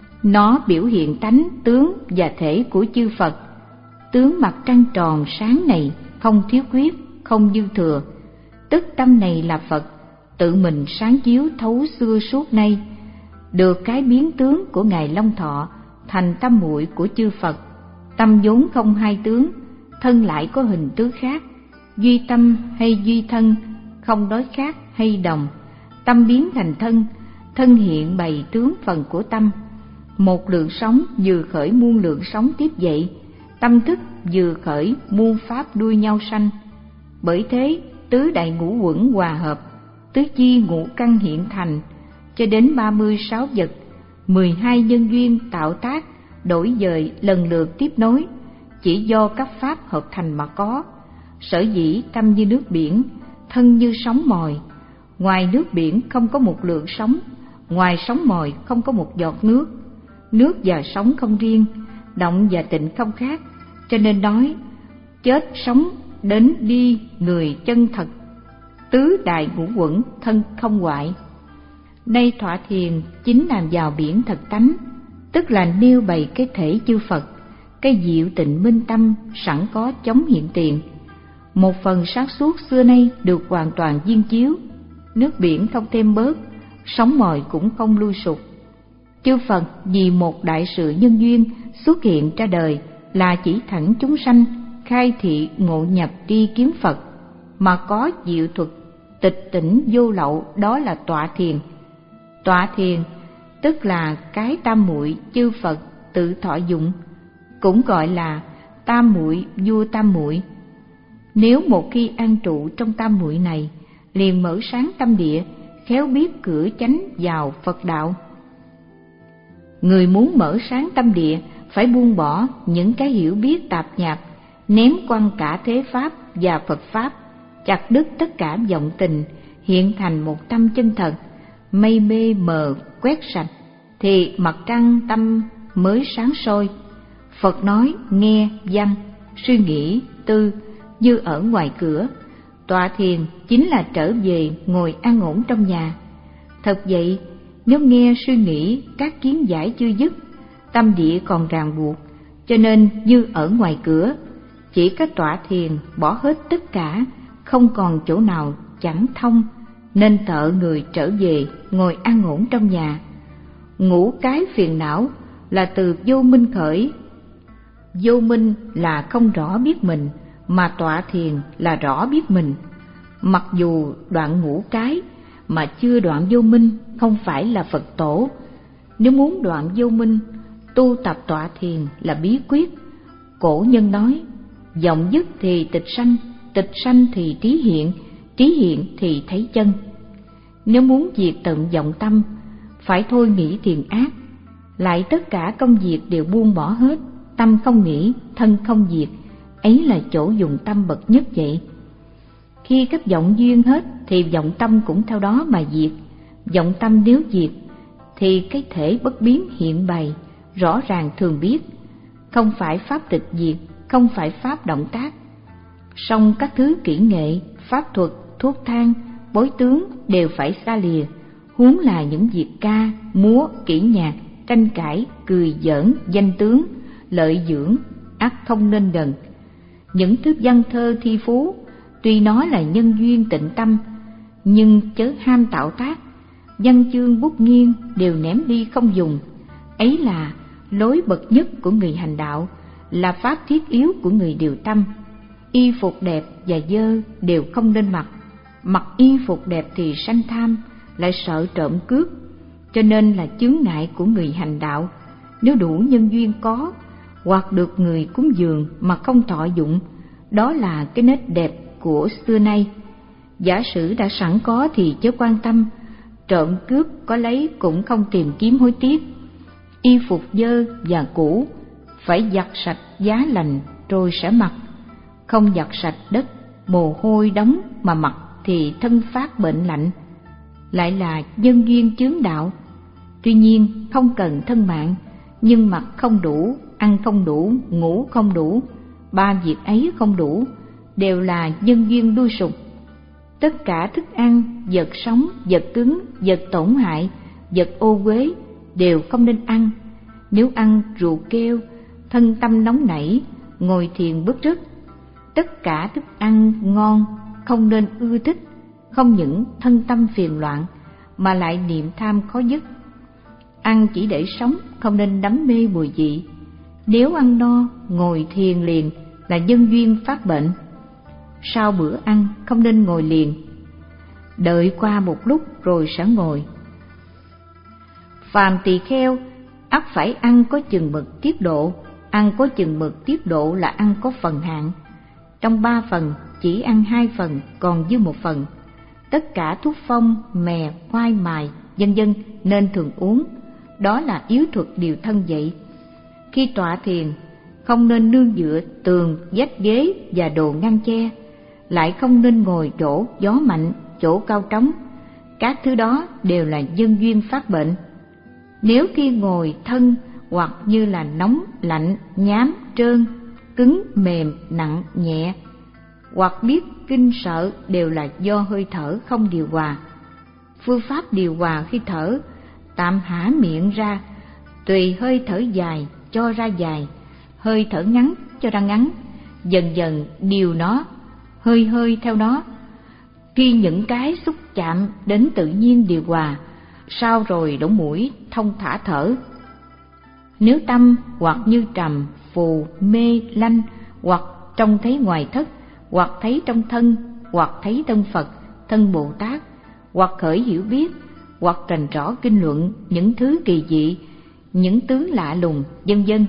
Nó biểu hiện tánh, tướng và thể của chư Phật. Tướng mặt trăng tròn sáng này không thiếu khuyết, không dư thừa. Tức tâm này là Phật, tự mình sáng chiếu thấu xưa suốt nay. Được cái biến tướng của Ngài Long Thọ thành tâm muội của chư Phật. Tâm vốn không hai tướng, thân lại có hình tướng khác. Duy tâm hay duy thân, không đối khác hay đồng. Tâm biến thành thân, thân hiện bày tướng phần của tâm. Một lượng sống vừa khởi muôn lượng sống tiếp dậy, tâm thức vừa khởi muôn pháp đuôi nhau sanh. Bởi thế tứ đại ngũ uẩn hòa hợp, tứ chi ngũ căn hiện thành, cho đến ba mươi sáu vật, mười hai nhân duyên tạo tác, đổi dời lần lượt tiếp nối, chỉ do các pháp hợp thành mà có. Sở dĩ tâm như nước biển, thân như sóng mồi. Ngoài nước biển không có một lượng sóng, ngoài sóng mồi không có một giọt nước. Nước và sóng không riêng, động và tịnh không khác, cho nên nói chết sống đến đi người chân thật. Tứ đại ngũ uẩn thân không hoại. Nay thỏa thiền chính làm vào biển thật tánh, tức là nêu bày cái thể chư Phật, cái diệu tịnh minh tâm sẵn có chống hiện tiền. Một phần sáng suốt xưa nay được hoàn toàn viên chiếu, nước biển không thêm bớt, sóng mồi cũng không lui sụt. Chư Phật vì một đại sự nhân duyên xuất hiện ra đời là chỉ thẳng chúng sanh khai thị ngộ nhập tri kiếm Phật, mà có diệu thuật tịch tỉnh vô lậu, đó là tọa thiền. Tọa thiền tức là cái tam muội chư Phật tự thọ dụng, cũng gọi là tam muội vua tam muội. Nếu một khi an trụ trong tam muội này, liền mở sáng tâm địa, khéo biết cửa chánh vào Phật đạo. Người muốn mở sáng tâm địa phải buông bỏ những cái hiểu biết tạp nhạp, ném quăng cả thế pháp và Phật pháp, chặt đứt tất cả vọng tình, hiện thành một tâm chân thật. Mây mê mờ quét sạch thì mặt trăng tâm mới sáng soi. Phật nói nghe văn, suy nghĩ tư như ở ngoài cửa. Tọa thiền chính là trở về ngồi an ổn trong nhà. Thật vậy, nếu nghe suy nghĩ các kiến giải chưa dứt, tâm địa còn ràng buộc, cho nên như ở ngoài cửa. Chỉ có tọa thiền bỏ hết tất cả, không còn chỗ nào chẳng thông, nên tợ người trở về ngồi an ổn trong nhà. Ngũ cái phiền não là từ vô minh khởi. Vô minh là không rõ biết mình, mà tọa thiền là rõ biết mình. Mặc dù đoạn ngũ cái mà chưa đoạn vô minh, không phải là Phật tổ. Nếu muốn đoạn vô minh, tu tập tọa thiền là bí quyết. Cổ nhân nói, vọng dứt thì tịch sanh, tịch sanh thì trí hiện, trí hiện thì thấy chân. Nếu muốn diệt tận vọng tâm, phải thôi nghĩ thiền ác, lại tất cả công việc đều buông bỏ hết, tâm không nghĩ, thân không diệt, ấy là chỗ dùng tâm bậc nhất vậy. Khi các vọng duyên hết thì vọng tâm cũng theo đó mà diệt. Vọng tâm nếu diệt thì cái thể bất biến hiện bày, rõ ràng thường biết. Không phải pháp tịch diệt, không phải pháp động tác. Song các thứ kỹ nghệ, pháp thuật, thuốc thang, bói tướng đều phải xa lìa, huống là những việc ca, múa, kỹ nhạc, tranh cãi, cười giỡn, danh tướng, lợi dưỡng, ắt không nên gần. Những thứ văn thơ thi phú, tuy nó là nhân duyên tịnh tâm, nhưng chớ ham tạo tác, văn chương bút nghiêng đều ném đi không dùng. Ấy là lối bậc nhất của người hành đạo, là pháp thiết yếu của người điều tâm. Y phục đẹp và dơ đều không nên mặc, mặc y phục đẹp thì sanh tham, lại sợ trộm cướp, cho nên là chướng ngại của người hành đạo. Nếu đủ nhân duyên có, hoặc được người cúng dường mà không thọ dụng, đó là cái nết đẹp của xưa nay. Giả sử đã sẵn có thì chớ quan tâm, trộm cướp có lấy cũng không tìm kiếm hối tiếc. Y phục dơ và cũ phải giặt sạch giá lành rồi sẽ mặc, không giặt sạch đất mồ hôi đóng mà mặc thì thân phát bệnh lạnh, lại là nhân duyên chướng đạo. Tuy nhiên không cần thân mạng, nhưng mặc không đủ, ăn không đủ, ngủ không đủ, ba việc ấy không đủ, đều là nhân duyên đuôi sụp. Tất cả thức ăn, vật sống, vật cứng, vật tổn hại, vật ô uế đều không nên ăn. Nếu ăn rượu kêu, thân tâm nóng nảy, ngồi thiền bứt rứt. Tất cả thức ăn ngon không nên ưa thích, không những thân tâm phiền loạn mà lại niệm tham khó dứt. Ăn chỉ để sống, không nên đắm mê mùi vị. Nếu ăn no, ngồi thiền liền là nhân duyên phát bệnh. Sau bữa ăn không nên ngồi liền, đợi qua một lúc rồi sẽ ngồi. Phàm tỳ kheo ắt phải ăn có chừng mực tiết độ, ăn có chừng mực tiết độ là ăn có phần hạn. Trong ba phần chỉ ăn hai phần, còn dư một phần. Tất cả thuốc phong, mè, khoai mài, vân vân nên thường uống, đó là yếu thuật điều thân vậy. Khi tọa thiền không nên nương dựa tường, vách ghế và đồ ngăn che, lại không nên ngồi chỗ gió mạnh, chỗ cao trống. Các thứ đó đều là nhân duyên phát bệnh. Nếu khi ngồi thân hoặc như là nóng, lạnh, nhám, trơn, cứng, mềm, nặng, nhẹ, hoặc biết kinh sợ đều là do hơi thở không điều hòa. Phương pháp điều hòa khi thở, tạm hả miệng ra, tùy hơi thở dài cho ra dài, hơi thở ngắn cho ra ngắn, dần dần điều nó, hơi hơi theo nó. Khi những cái xúc chạm đến tự nhiên điều hòa, sau rồi đổ mũi thông thả thở. Nếu tâm hoặc như trầm, phù, mê, lanh, hoặc trông thấy ngoài thất, hoặc thấy trong thân, hoặc thấy thân Phật, thân Bồ Tát, hoặc khởi hiểu biết, hoặc rành rõ kinh luận, những thứ kỳ dị, những tướng lạ lùng, vân vân,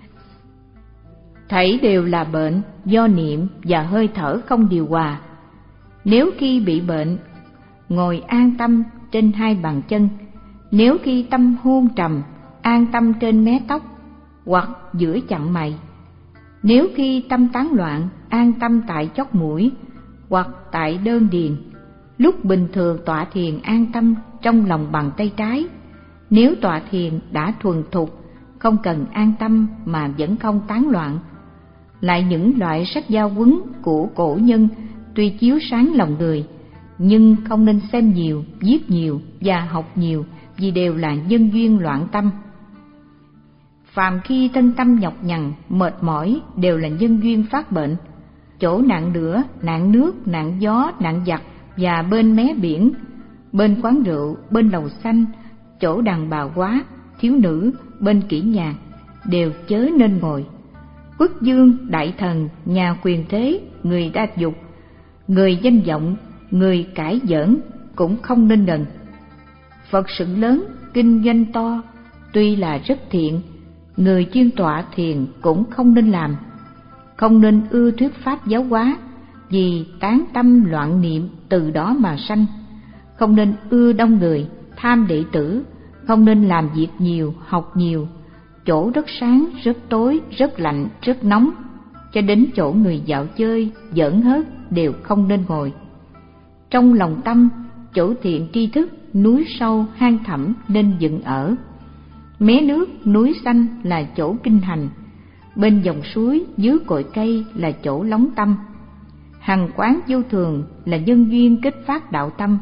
thảy đều là bệnh do niệm và hơi thở không điều hòa. Nếu khi bị bệnh, ngồi an tâm trên hai bàn chân. Nếu khi tâm hôn trầm, an tâm trên mé tóc hoặc giữa chặn mày. Nếu khi tâm tán loạn, an tâm tại chóp mũi hoặc tại đơn điền. Lúc bình thường tọa thiền an tâm trong lòng bàn tay trái. Nếu tọa thiền đã thuần thục, không cần an tâm mà vẫn không tán loạn. Lại những loại sách giao huấn của cổ nhân tuy chiếu sáng lòng người, nhưng không nên xem nhiều, viết nhiều và học nhiều, vì đều là nhân duyên loạn tâm. Phàm khi thân tâm nhọc nhằn, mệt mỏi đều là nhân duyên phát bệnh. Chỗ nạn lửa, nạn nước, nạn gió, nạn giặc và bên mé biển, bên quán rượu, bên lầu xanh, chỗ đàn bà quá, thiếu nữ, bên kỹ nhạc đều chớ nên ngồi. Quốc dương, đại thần, nhà quyền thế, người đa dục, người danh vọng, người cãi giỡn cũng không nên gần. Phật sự lớn, kinh doanh to, tuy là rất thiện, người chuyên tọa thiền cũng không nên làm. Không nên ưa thuyết pháp giáo hóa, vì tán tâm loạn niệm từ đó mà sanh. Không nên ưa đông người, tham đệ tử, không nên làm việc nhiều, học nhiều, chỗ rất sáng, rất tối, rất lạnh, rất nóng, cho đến chỗ người dạo chơi, giỡn hớt đều không nên ngồi. Trong lòng tâm, chỗ thiện tri thức, núi sâu, hang thẳm nên dựng ở. Mé nước, núi xanh là chỗ kinh hành, bên dòng suối, dưới cội cây là chỗ lóng tâm. Hằng quán vô thường là nhân duyên kích phát đạo tâm.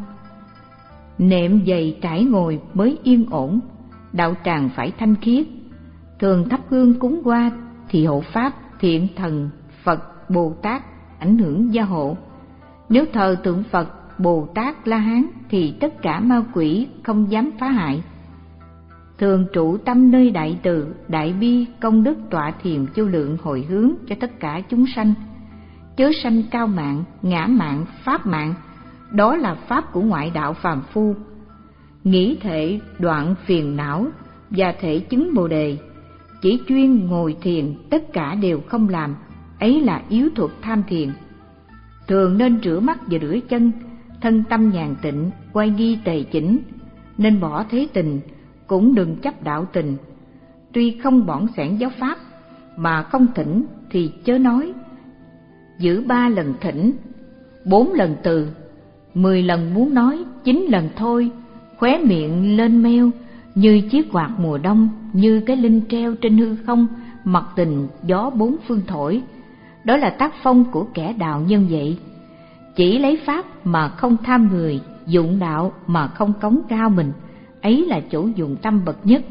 Nệm dày trải ngồi mới yên ổn, đạo tràng phải thanh khiết. Thường thắp hương cúng qua thì hộ pháp, thiện thần, Phật, Bồ Tát ảnh hưởng gia hộ. Nếu thờ tượng Phật, Bồ Tát, La Hán thì tất cả ma quỷ không dám phá hại. Thường trụ tâm nơi đại từ, đại bi, công đức tọa thiền vô lượng hồi hướng cho tất cả chúng sanh. Chớ sanh cao mạng, ngã mạng, pháp mạng, đó là pháp của ngoại đạo phàm phu. Nghĩ thể đoạn phiền não và thể chứng Bồ đề, chỉ chuyên ngồi thiền tất cả đều không làm, ấy là yếu thuật tham thiền. Thường nên rửa mắt và rửa chân, thân tâm nhàn tịnh, quay nghi tề chỉnh, nên bỏ thế tình, cũng đừng chấp đạo tình. Tuy không bỏn xẻn giáo pháp, mà không thỉnh thì chớ nói. Giữ ba lần thỉnh, bốn lần từ, mười lần muốn nói, chín lần thôi. Khóe miệng lên meo, như chiếc quạt mùa đông, như cái linh treo trên hư không, mặc tình gió bốn phương thổi. Đó là tác phong của kẻ đạo nhân vậy. Chỉ lấy pháp mà không tham người, dụng đạo mà không cống cao mình, ấy là chỗ dụng tâm bậc nhất.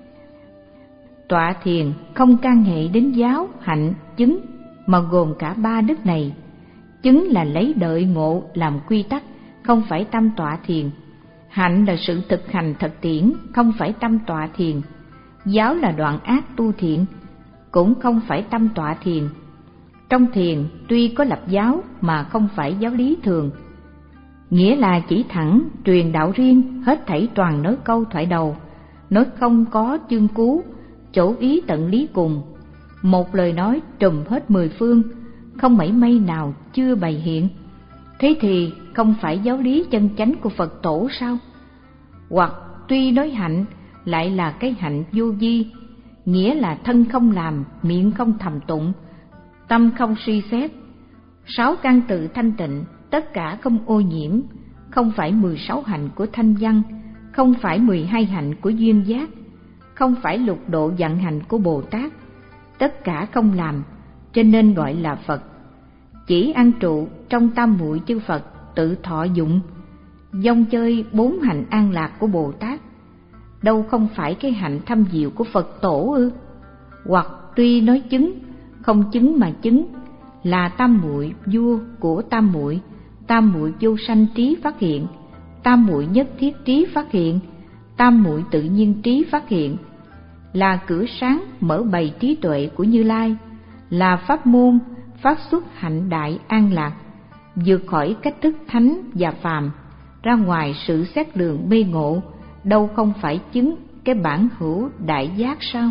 Tọa thiền không can hệ đến giáo, hạnh, chứng, mà gồm cả ba đức này. Chứng là lấy đợi ngộ làm quy tắc, không phải tâm tọa thiền. Hạnh là sự thực hành thực tiễn, không phải tâm tọa thiền. Giáo là đoạn ác tu thiện, cũng không phải tâm tọa thiền. Trong thiền tuy có lập giáo mà không phải giáo lý thường, nghĩa là chỉ thẳng truyền đạo riêng, hết thảy toàn nói câu thoại đầu, nói không có chương cú, chỗ ý tận lý cùng. Một lời nói trùm hết mười phương, không mảy may nào chưa bày hiện. Thế thì không phải giáo lý chân chánh của Phật tổ sao? Hoặc tuy nói hạnh lại là cái hạnh vô vi, nghĩa là thân không làm, miệng không thầm tụng, tâm không suy xét, sáu căn tự thanh tịnh, tất cả không ô nhiễm, không phải mười sáu hạnh của thanh văn, không phải mười hai hạnh của duyên giác, không phải lục độ vạn hạnh của Bồ Tát, tất cả không làm, cho nên gọi là Phật. Chỉ an trụ trong tam muội chư Phật tự thọ dụng, dông chơi bốn hạnh an lạc của Bồ Tát, đâu không phải cái hạnh thâm diệu của Phật tổ ư? Hoặc tuy nói chứng, không chứng mà chứng, là tam muội vua của tam muội, tam muội vô sanh trí phát hiện, tam muội nhất thiết trí phát hiện, tam muội tự nhiên trí phát hiện, là cửa sáng mở bày trí tuệ của Như Lai, là pháp môn phát xuất hạnh đại an lạc, vượt khỏi cách thức thánh và phàm, ra ngoài sự xét lượng mê ngộ, đâu không phải chứng cái bản hữu đại giác sao?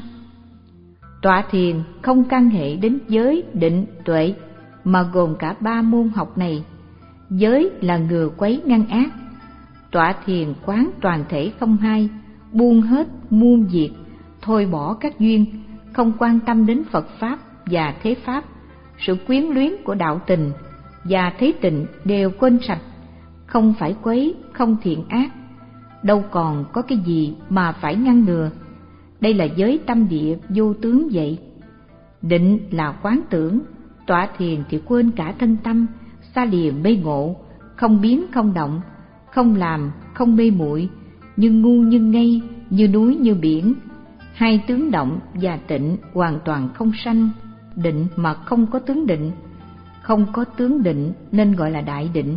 Tọa thiền không căn hệ đến giới, định, tuệ, mà gồm cả ba môn học này. Giới là ngừa quấy ngăn ác, tọa thiền quán toàn thể không hai, buông hết muôn diệt, thôi bỏ các duyên, không quan tâm đến Phật Pháp và thế Pháp, sự quyến luyến của đạo tình và thế tình đều quên sạch, không phải quấy, không thiện ác, đâu còn có cái gì mà phải ngăn ngừa. Đây là giới tâm địa vô tướng vậy. Định là quán tưởng, tọa thiền thì quên cả thân tâm, xa lìa mê ngộ, không biến không động, không làm không mê muội, như ngu như ngây, như núi như biển. Hai tướng động và tịnh hoàn toàn không sanh, định mà không có tướng định, không có tướng định nên gọi là đại định.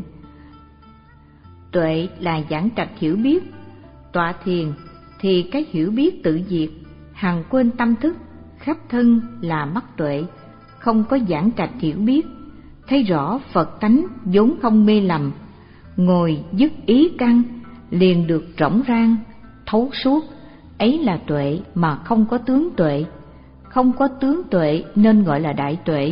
Tuệ là giảng trạch hiểu biết, tọa thiền thì cái hiểu biết tự diệt, hằng quên tâm thức, khắp thân là mắt tuệ, không có giảng trạch hiểu biết, thấy rõ Phật tánh vốn không mê lầm, ngồi dứt ý căn, liền được rỗng rang, thấu suốt, ấy là tuệ mà không có tướng tuệ, không có tướng tuệ nên gọi là đại tuệ.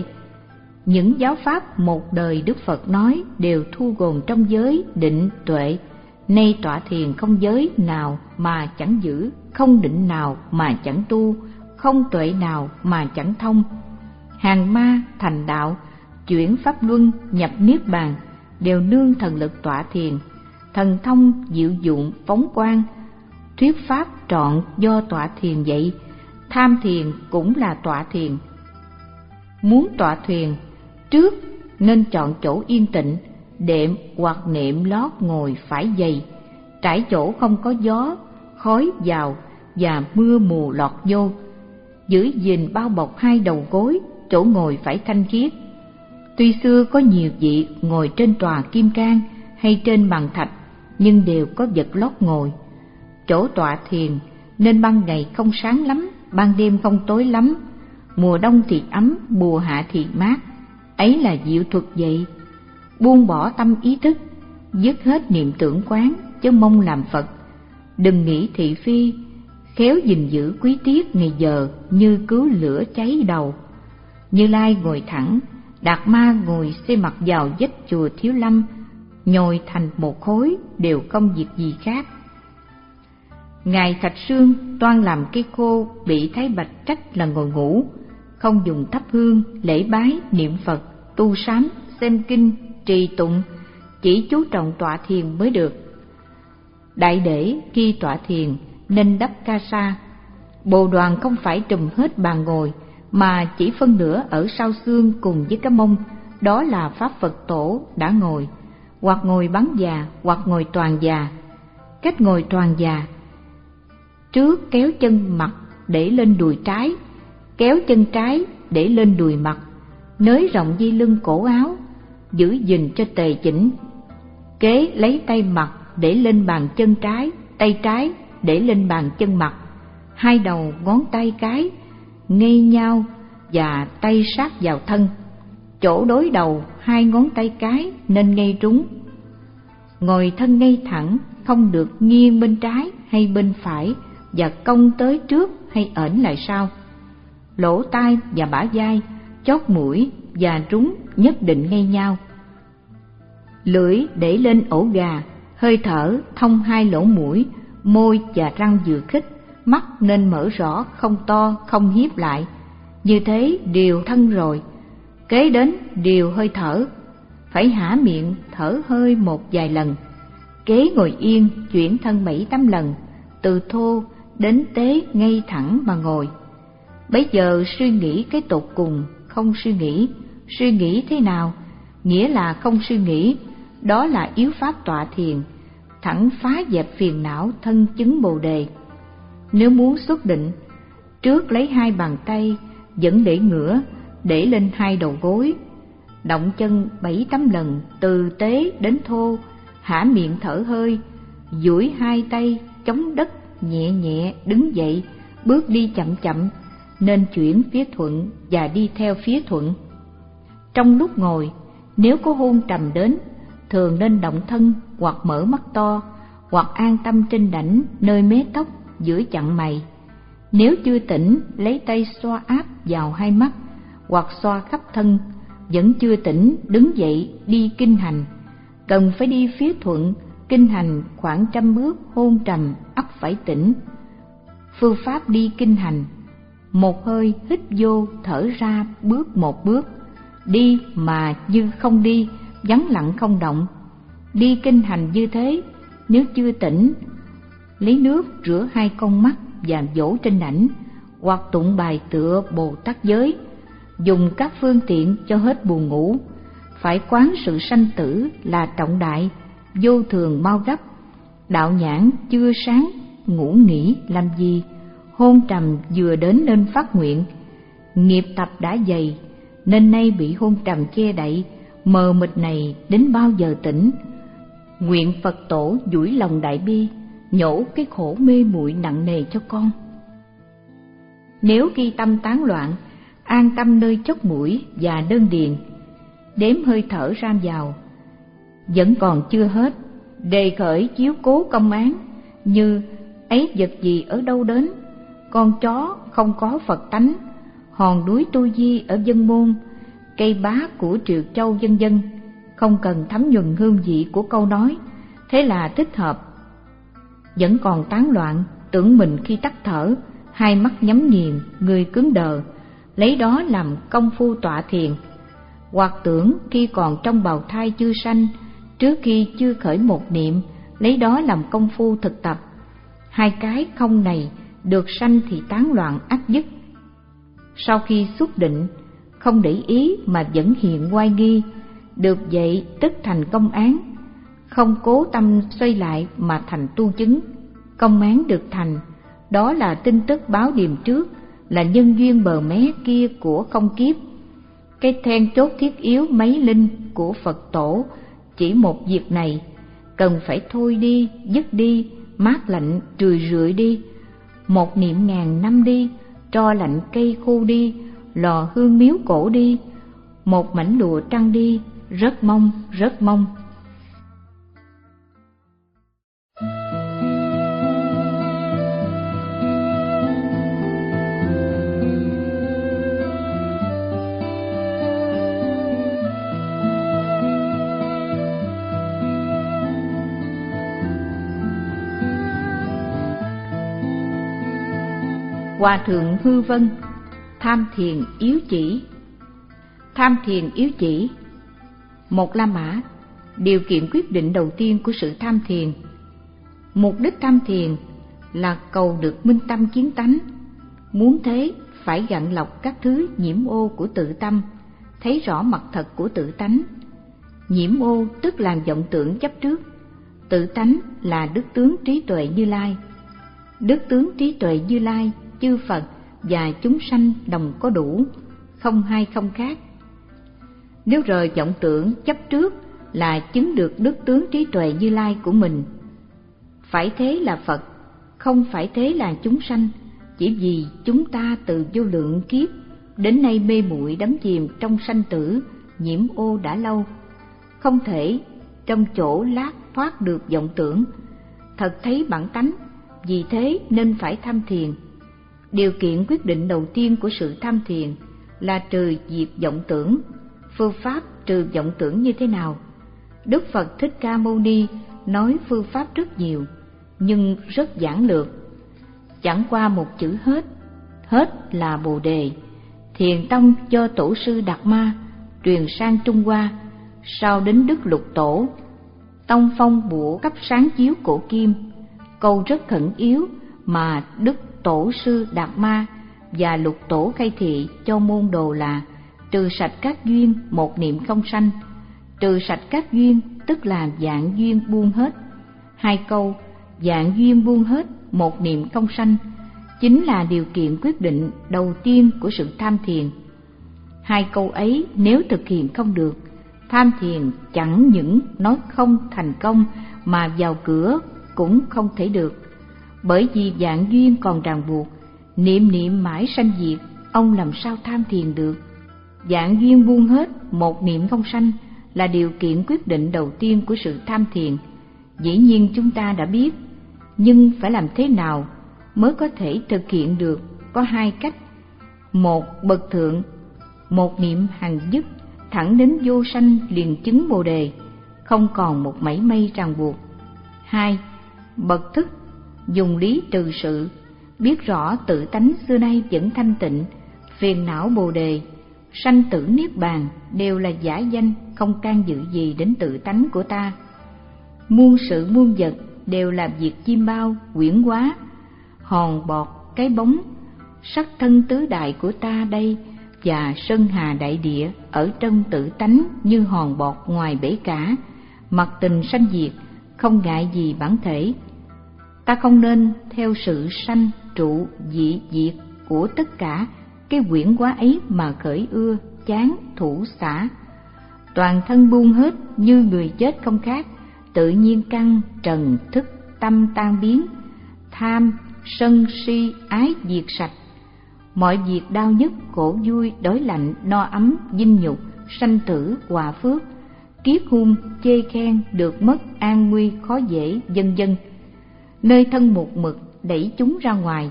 Những giáo pháp một đời Đức Phật nói đều thu gồm trong giới định tuệ, Nay tọa thiền không giới nào mà chẳng giữ, không định nào mà chẳng tu, không tuệ nào mà chẳng thông. Hàng ma thành đạo, chuyển pháp luân nhập niết bàn, đều nương thần lực tọa thiền. Thần thông diệu dụng phóng quang, thuyết pháp trọn do tọa thiền dạy. Tham thiền cũng là tọa thiền. Muốn tọa thiền, trước nên chọn chỗ yên tịnh, đệm hoặc nệm lót ngồi phải dày, trải chỗ không có gió, khói vào và mưa mù lọt vô. Giữ gìn bao bọc hai đầu gối, chỗ ngồi phải thanh khiết. Tuy xưa có nhiều vị ngồi trên tòa kim cang hay trên bàn thạch, nhưng đều có vật lót ngồi. Chỗ tọa thiền nên ban ngày không sáng lắm, ban đêm không tối lắm, mùa đông thì ấm, mùa hạ thì mát. Ấy là diệu thuật vậy. Buông bỏ tâm ý thức, dứt hết niệm tưởng quán, chứ mong làm Phật. Đừng nghĩ thị phi, khéo gìn giữ quý tiết ngày giờ như cứu lửa cháy đầu. Như Lai ngồi thẳng, Đạt Ma ngồi xây mặt vào vách chùa Thiếu Lâm, nhồi thành một khối, đều không việc gì khác. Ngài Thạch Sương toan làm cây khô, bị Thái Bạch trách là ngồi ngủ, không dùng thắp hương, lễ bái, niệm Phật, tu sám, xem kinh, trì tụng, chỉ chú trọng tọa thiền mới được. Đại để khi tọa thiền nên đắp ca sa. Bồ đoàn không phải trùm hết bàn ngồi, mà chỉ phân nửa ở sau xương cùng với cái mông, đó là Pháp Phật Tổ đã ngồi, hoặc ngồi bắn già, hoặc ngồi toàn già. Cách ngồi toàn già: trước kéo chân mặt để lên đùi trái, kéo chân trái để lên đùi mặt, nới rộng dây lưng cổ áo, giữ gìn cho tề chỉnh. Kế lấy tay mặt để lên bàn chân trái, tay trái để lên bàn chân mặt, hai đầu ngón tay cái ngay nhau và tay sát vào thân. Chỗ đối đầu hai ngón tay cái nên ngay trúng. Ngồi thân ngay thẳng, không được nghiêng bên trái hay bên phải và cong tới trước hay ẩn lại sau. Lỗ tai và bả vai, chót mũi và trúng nhất định ngay nhau. Lưỡi để lên ổ gà, hơi thở thông hai lỗ mũi, môi và răng vừa khít, mắt nên mở rõ, không to, không hiếp lại. Như thế điều thân rồi. Kế đến điều hơi thở, phải há miệng thở hơi một vài lần. Kế ngồi yên, chuyển thân bảy tám lần, từ thô đến tế ngay thẳng mà ngồi. Bấy giờ suy nghĩ cái tột cùng, không suy nghĩ. Suy nghĩ thế nào? Nghĩa là không suy nghĩ, đó là yếu pháp tọa thiền, thẳng phá dẹp phiền não, thân chứng Bồ Đề. Nếu muốn xuất định, trước lấy hai bàn tay vẫn để ngửa, để lên hai đầu gối, động chân bảy tám lần từ tế đến thô, há miệng thở hơi, duỗi hai tay chống đất, nhẹ nhẹ đứng dậy, bước đi chậm chậm, nên chuyển phía thuận và đi theo phía thuận. Trong lúc ngồi, nếu có hôn trầm đến, thường nên động thân hoặc mở mắt to, hoặc an tâm trên đảnh nơi mé tóc giữa chặn mày. Nếu chưa tỉnh, lấy tay xoa áp vào hai mắt hoặc xoa khắp thân. Vẫn chưa tỉnh, đứng dậy đi kinh hành. Cần phải đi phía thuận, kinh hành khoảng trăm bước, hôn trầm ắt phải tỉnh. Phương pháp đi kinh hành: một hơi hít vô, thở ra, bước một bước. Đi mà như không đi, vắng lặng không động. Đi kinh hành như thế, nếu chưa tỉnh, lấy nước rửa hai con mắt và vỗ trên đảnh, hoặc tụng bài tựa Bồ Tát giới, dùng các phương tiện cho hết buồn ngủ. Phải quán sự sanh tử là trọng đại, vô thường mau gấp. Đạo nhãn chưa sáng, ngủ nghỉ làm gì? Hôn trầm vừa đến nên phát nguyện. Nghiệp tập đã dày, nên nay bị hôn trầm che đậy, mờ mịt này đến bao giờ tỉnh? Nguyện Phật Tổ duỗi lòng đại bi, nhổ cái khổ mê muội nặng nề cho con. Nếu khi tâm tán loạn, an tâm nơi chóp mũi và đơn điền, đếm hơi thở ra vào. Vẫn còn chưa hết, đề khởi chiếu cố công án, như ấy vật gì ở đâu đến, con chó không có Phật tánh, hòn đuối tu di ở Vân Môn, cây bá của Triệu Châu vân vân. Không cần thấm nhuần hương vị của câu nói, thế là thích hợp. Vẫn còn tán loạn, tưởng mình khi tắt thở, hai mắt nhắm nghiền, người cứng đờ, lấy đó làm công phu tọa thiền. Hoặc tưởng khi còn trong bào thai chưa sanh, trước khi chưa khởi một niệm, lấy đó làm công phu thực tập. Hai cái không này được sanh thì tán loạn ắt dứt. Sau khi xuất định, không để ý mà vẫn hiện oai nghi, được vậy tức thành công án. Không cố tâm xoay lại mà thành tu chứng, công án được thành, đó là tin tức báo điềm trước, là nhân duyên bờ mé kia của không kiếp. Cái then chốt thiết yếu mấy linh của Phật tổ chỉ một việc này, cần phải thôi đi, dứt đi, mát lạnh rười rượi đi, một niệm ngàn năm đi, tro lạnh cây khô đi, lò hương miếu cổ đi, một mảnh lụa trăng đi, rất mong, rất mong. Hòa thượng Hư Vân, tham thiền yếu chỉ. Tham thiền yếu chỉ. Một La Mã, điều kiện quyết định đầu tiên của sự tham thiền. Mục đích tham thiền là cầu được minh tâm kiến tánh. Muốn thế phải gạn lọc các thứ nhiễm ô của tự tâm, thấy rõ mặt thật của tự tánh. Nhiễm ô tức là vọng tưởng chấp trước, tự tánh là đức tướng trí tuệ Như Lai. Đức tướng trí tuệ Như Lai, chư Phật và chúng sanh đồng có đủ, không hai không khác. Nếu rời vọng tưởng chấp trước là chứng được đức tướng trí tuệ Như Lai của mình. Phải thế là Phật, không phải thế là chúng sanh, chỉ vì chúng ta từ vô lượng kiếp đến nay mê muội đắm chìm trong sanh tử, nhiễm ô đã lâu, không thể trong chỗ lát thoát được vọng tưởng, thật thấy bản tánh, vì thế nên phải tham thiền. Điều kiện quyết định đầu tiên của sự tham thiền là trừ diệt vọng tưởng. Phương pháp trừ vọng tưởng như thế nào? Đức Phật Thích Ca Mâu Ni nói phương pháp rất nhiều, nhưng rất giản lược, chẳng qua một chữ hết. Hết là Bồ Đề. Thiền tông do tổ sư Đạt Ma truyền sang Trung Hoa, sau đến Đức Lục Tổ. Tông phong bủa cấp sáng chiếu cổ kim, câu rất khẩn yếu mà Đức Tổ sư Đạt Ma và Lục Tổ khai thị cho môn đồ là: trừ sạch các duyên, một niệm không sanh. Trừ sạch các duyên tức là vạn duyên buông hết. Hai câu vạn duyên buông hết, một niệm không sanh chính là điều kiện quyết định đầu tiên của sự tham thiền. Hai câu ấy nếu thực hiện không được, tham thiền chẳng những nói không thành công mà vào cửa cũng không thể được. Bởi vì vạn duyên còn ràng buộc, niệm niệm mãi sanh diệt, ông làm sao tham thiền được? Vạn duyên buông hết, một niệm không sanh là điều kiện quyết định đầu tiên của sự tham thiền. Dĩ nhiên chúng ta đã biết, nhưng phải làm thế nào mới có thể thực hiện được? Có hai cách. Một, bậc thượng, một niệm hằng dứt, thẳng đến vô sanh liền chứng Bồ Đề, không còn một mảy may ràng buộc. Hai, bậc thức, dùng lý trừ sự, biết rõ tự tánh xưa nay vẫn thanh tịnh, phiền não Bồ Đề, sanh tử niết bàn đều là giả danh, không can dự gì đến tự tánh của ta. Muôn sự muôn vật đều là việc chim bao, quyển hóa, hòn bọt, cái bóng, sắc thân tứ đại của ta đây và sơn hà đại địa ở trong tự tánh như hòn bọt ngoài bể cả, mặc tình sanh diệt, không ngại gì bản thể. Ta không nên theo sự sanh trụ dị diệt của tất cả cái quyển hóa ấy mà khởi ưa, chán, thủ xả. Toàn thân buông hết như người chết không khác, tự nhiên căn, trần, thức, tâm tan biến, tham, sân, si, ái diệt sạch. Mọi việc đau nhức, khổ vui, đói lạnh, no ấm, dinh nhục, sanh tử, hòa phước, kiết hung, chê khen, được mất, an nguy, khó dễ, vân vân. Nơi thân một mực đẩy chúng ra ngoài,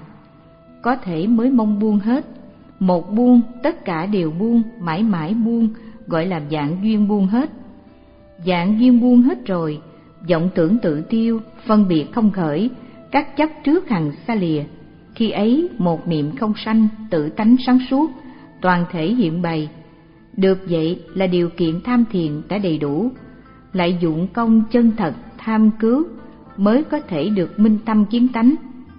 có thể mới mong buông hết. Một buông, tất cả đều buông, mãi mãi buông, gọi là vạn duyên buông hết. Vạn duyên buông hết rồi vọng tưởng tự tiêu, phân biệt không khởi, các chấp trước hằng xa lìa. Khi ấy một niệm không sanh, tự tánh sáng suốt, toàn thể hiện bày. Được vậy là điều kiện tham thiền đã đầy đủ, lại dụng công chân thật tham cứu mới có thể được minh tâm kiến tánh.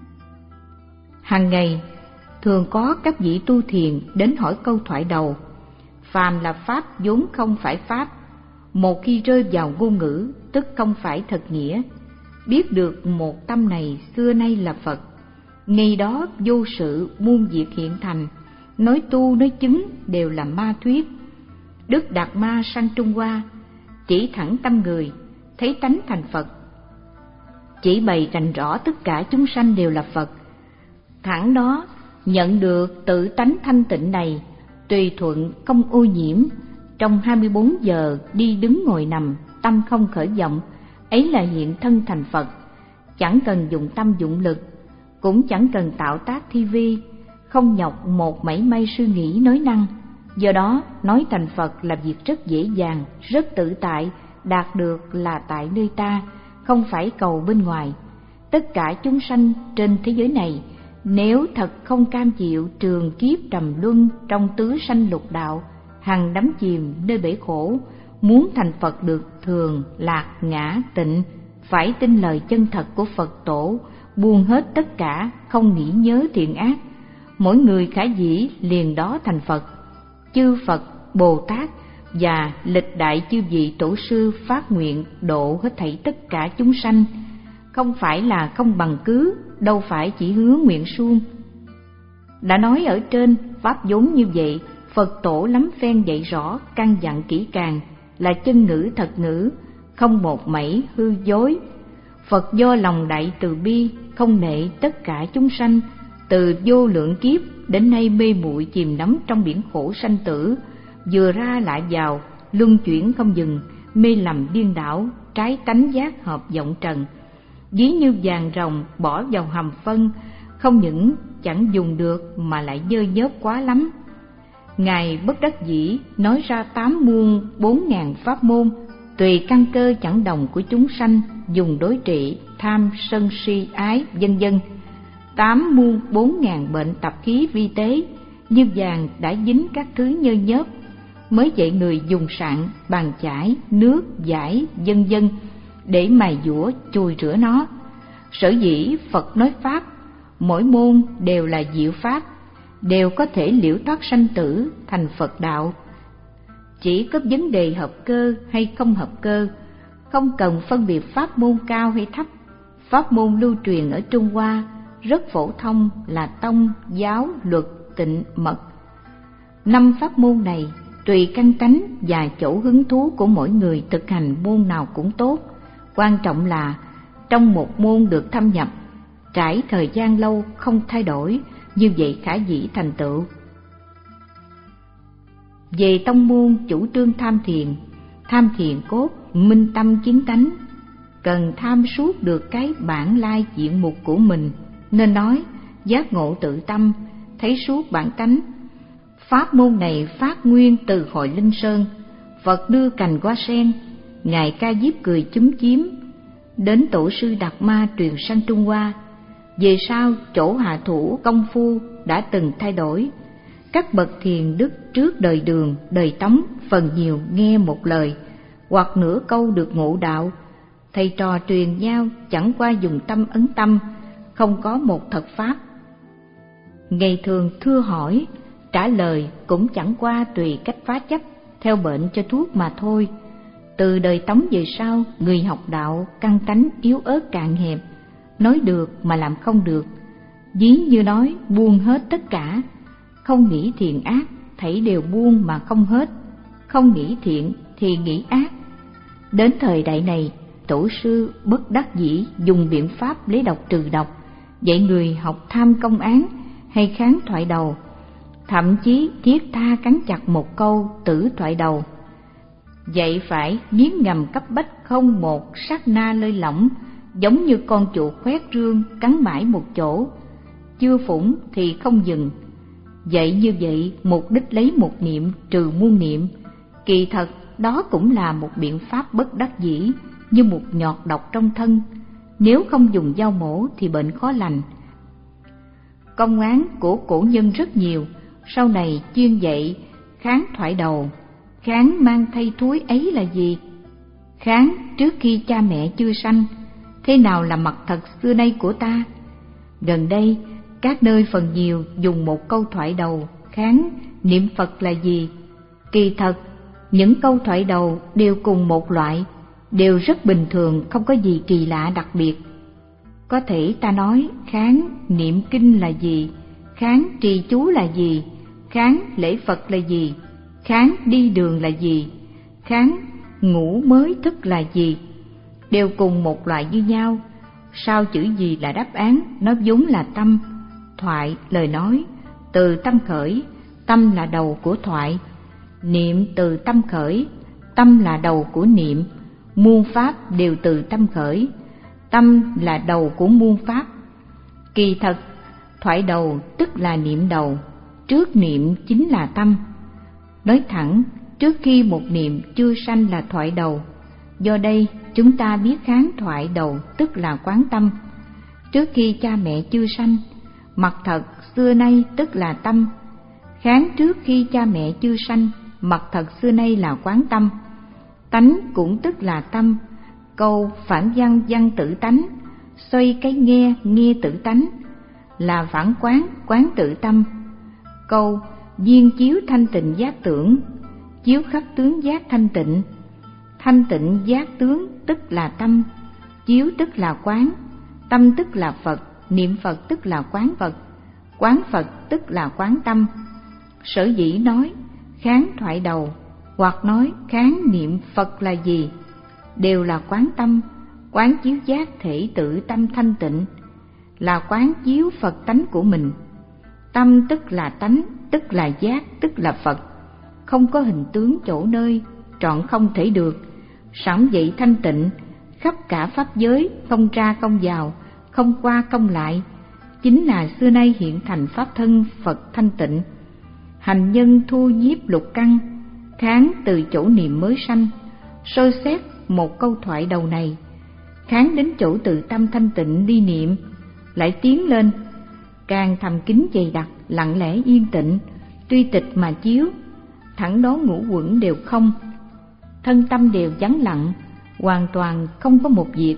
Hàng ngày thường có các vị tu thiền đến hỏi câu thoại đầu: phàm là pháp vốn không phải pháp, một khi rơi vào ngôn ngữ tức không phải thật nghĩa. Biết được một tâm này xưa nay là Phật, ngay đó vô sự muôn việc hiện thành, nói tu nói chứng đều là ma thuyết. Đức Đạt Ma sang Trung Hoa, chỉ thẳng tâm người, thấy tánh thành Phật, chỉ bày rành rõ tất cả chúng sanh đều là Phật. Thẳng đó nhận được tự tánh thanh tịnh này, tùy thuận không ô nhiễm, trong hai mươi bốn giờ đi đứng ngồi nằm, tâm không khởi vọng, ấy là hiện thân thành Phật. Chẳng cần dùng tâm dụng lực, cũng chẳng cần tạo tác thi vi, không nhọc một mảy may suy nghĩ nói năng. Do đó nói thành Phật là việc rất dễ dàng, rất tự tại, đạt được là tại nơi ta, không phải cầu bên ngoài. Tất cả chúng sanh trên thế giới này, nếu thật không cam chịu trường kiếp trầm luân trong tứ sanh lục đạo, hằng đắm chìm nơi bể khổ, muốn thành Phật được thường, lạc, ngã, tịnh, phải tin lời chân thật của Phật Tổ, buông hết tất cả, không nghĩ nhớ thiện ác. Mỗi người khả dĩ liền đó thành Phật. Chư Phật, Bồ Tát và lịch đại chư vị tổ sư phát nguyện độ hết thảy tất cả chúng sanh, không phải là không bằng cứ, đâu phải chỉ hứa nguyện suông. Đã nói ở trên, pháp vốn như vậy, Phật Tổ lắm phen dạy rõ, căn dặn kỹ càng, là chân ngữ thật ngữ, không một mảy hư dối. Phật do lòng đại từ bi, không nệ tất cả chúng sanh, từ vô lượng kiếp đến nay mê muội chìm đắm trong biển khổ sanh tử, vừa ra lại vào, luân chuyển không dừng, mê lầm điên đảo, trái tánh giác hợp vọng trần. Ví như vàng rồng bỏ vào hầm phân, không những chẳng dùng được mà lại dơ nhớp quá lắm. Ngài bất đắc dĩ nói ra tám muôn bốn ngàn pháp môn, tùy căn cơ chẳng đồng của chúng sanh, dùng đối trị tham sân si ái vân vân. Tám muôn bốn ngàn bệnh tập khí vi tế, như vàng đã dính các thứ nhơ nhớp, mới dạy người dùng sạn, bàn chải, nước, giải vân vân để mài dũa chùi rửa nó. Sở dĩ Phật nói pháp, mỗi môn đều là diệu pháp, đều có thể liễu thoát sanh tử thành Phật đạo. Chỉ có vấn đề hợp cơ hay không hợp cơ, không cần phân biệt pháp môn cao hay thấp. Pháp môn lưu truyền ở Trung Hoa rất phổ thông là tông, giáo, luật, tịnh, mật. Năm pháp môn này tùy căn tánh và chỗ hứng thú của mỗi người thực hành môn nào cũng tốt. Quan trọng là trong một môn được thâm nhập, trải thời gian lâu không thay đổi, như vậy khả dĩ thành tựu. Về tông môn chủ trương tham thiền, tham thiền cốt, minh tâm kiến tánh, cần tham suốt được cái bản lai diện mục của mình, nên nói giác ngộ tự tâm, thấy suốt bản tánh. Pháp môn này phát nguyên từ hội Linh Sơn, Phật đưa cành hoa sen, Ngài Ca Diếp cười chúm chím, đến tổ sư Đạt Ma truyền sang Trung Hoa. Về sau chỗ hạ thủ công phu đã từng thay đổi. Các bậc thiền đức trước đời Đường, đời Tống phần nhiều nghe một lời hoặc nửa câu được ngộ đạo, thầy trò truyền nhau chẳng qua dùng tâm ấn tâm, không có một thật pháp. Ngày thường thưa hỏi, trả lời cũng chẳng qua tùy cách phá chấp, theo bệnh cho thuốc mà thôi. Từ đời Tống về sau, người học đạo căn tánh yếu ớt cạn hẹp, nói được mà làm không được. Ví như nói buông hết tất cả, không nghĩ thiện ác, thảy đều buông mà không hết, không nghĩ thiện thì nghĩ ác. Đến thời đại này, tổ sư bất đắc dĩ dùng biện pháp lấy độc trừ độc, dạy người học tham công án hay kháng thoại đầu, thậm chí thiết tha cắn chặt một câu tử thoại đầu. Vậy phải nghiến ngầm cấp bách, không một sát na lơi lỏng, giống như con chuột khoét rương cắn mãi một chỗ, chưa phủng thì không dừng. Vậy như vậy mục đích lấy một niệm trừ muôn niệm, kỳ thật đó cũng là một biện pháp bất đắc dĩ, như một nhọt độc trong thân, nếu không dùng dao mổ thì bệnh khó lành. Công án của cổ nhân rất nhiều, sau này chuyên dạy kháng thoại đầu. Kháng mang thay thúi ấy là gì? Kháng trước khi cha mẹ chưa sanh, thế nào là mặt thật xưa nay của ta? Gần đây, các nơi phần nhiều dùng một câu thoại đầu kháng niệm Phật là gì? Kỳ thật, những câu thoại đầu đều cùng một loại, đều rất bình thường, không có gì kỳ lạ đặc biệt. Có thể ta nói kháng niệm kinh là gì, kháng trì chú là gì, kháng lễ Phật là gì, kháng đi đường là gì, kháng ngủ mới thức là gì, đều cùng một loại như nhau. Sao chữ gì là đáp án? Nó vốn là tâm. Thoại, lời nói, từ tâm khởi, tâm là đầu của thoại. Niệm từ tâm khởi, tâm là đầu của niệm. Muôn pháp đều từ tâm khởi, tâm là đầu của muôn pháp. Kỳ thật, thoại đầu tức là niệm đầu, trước niệm chính là tâm. Nói thẳng, trước khi một niệm chưa sanh là thoại đầu. Do đây, chúng ta biết kháng thoại đầu tức là quán tâm. Trước khi cha mẹ chưa sanh, mặt thật xưa nay tức là tâm. Kháng trước khi cha mẹ chưa sanh, mặt thật xưa nay là quán tâm. Tánh cũng tức là tâm. Câu phản văn văn tự tánh, xoay cái nghe nghe tự tánh, là phản quán quán tự tâm. Câu viên chiếu thanh tịnh giác tưởng, chiếu khắp tướng giác thanh tịnh. Thanh tịnh giác tướng tức là tâm, chiếu tức là quán, tâm tức là Phật, niệm Phật tức là quán Phật, quán Phật tức là quán tâm. Sở dĩ nói kháng thoại đầu hoặc nói kháng niệm Phật là gì, đều là quán tâm, quán chiếu giác thể tự tâm thanh tịnh, là quán chiếu Phật tánh của mình. Tâm tức là tánh, tức là giác, tức là Phật, không có hình tướng chỗ nơi, trọn không thể được. Sẵn vậy thanh tịnh, khắp cả pháp giới, không ra không vào, không qua không lại, chính là xưa nay hiện thành pháp thân Phật thanh tịnh. Hành nhân thu nhiếp lục căn, kháng từ chỗ niệm mới sanh. Soi xét một câu thoại đầu này, kháng đến chỗ tự tâm thanh tịnh đi niệm, lại tiến lên, càng thầm kín dày đặc, lặng lẽ yên tịnh, tuy tịch mà chiếu, thẳng đó ngũ quẩn đều không, thân tâm đều vắng lặng, hoàn toàn không có một việc.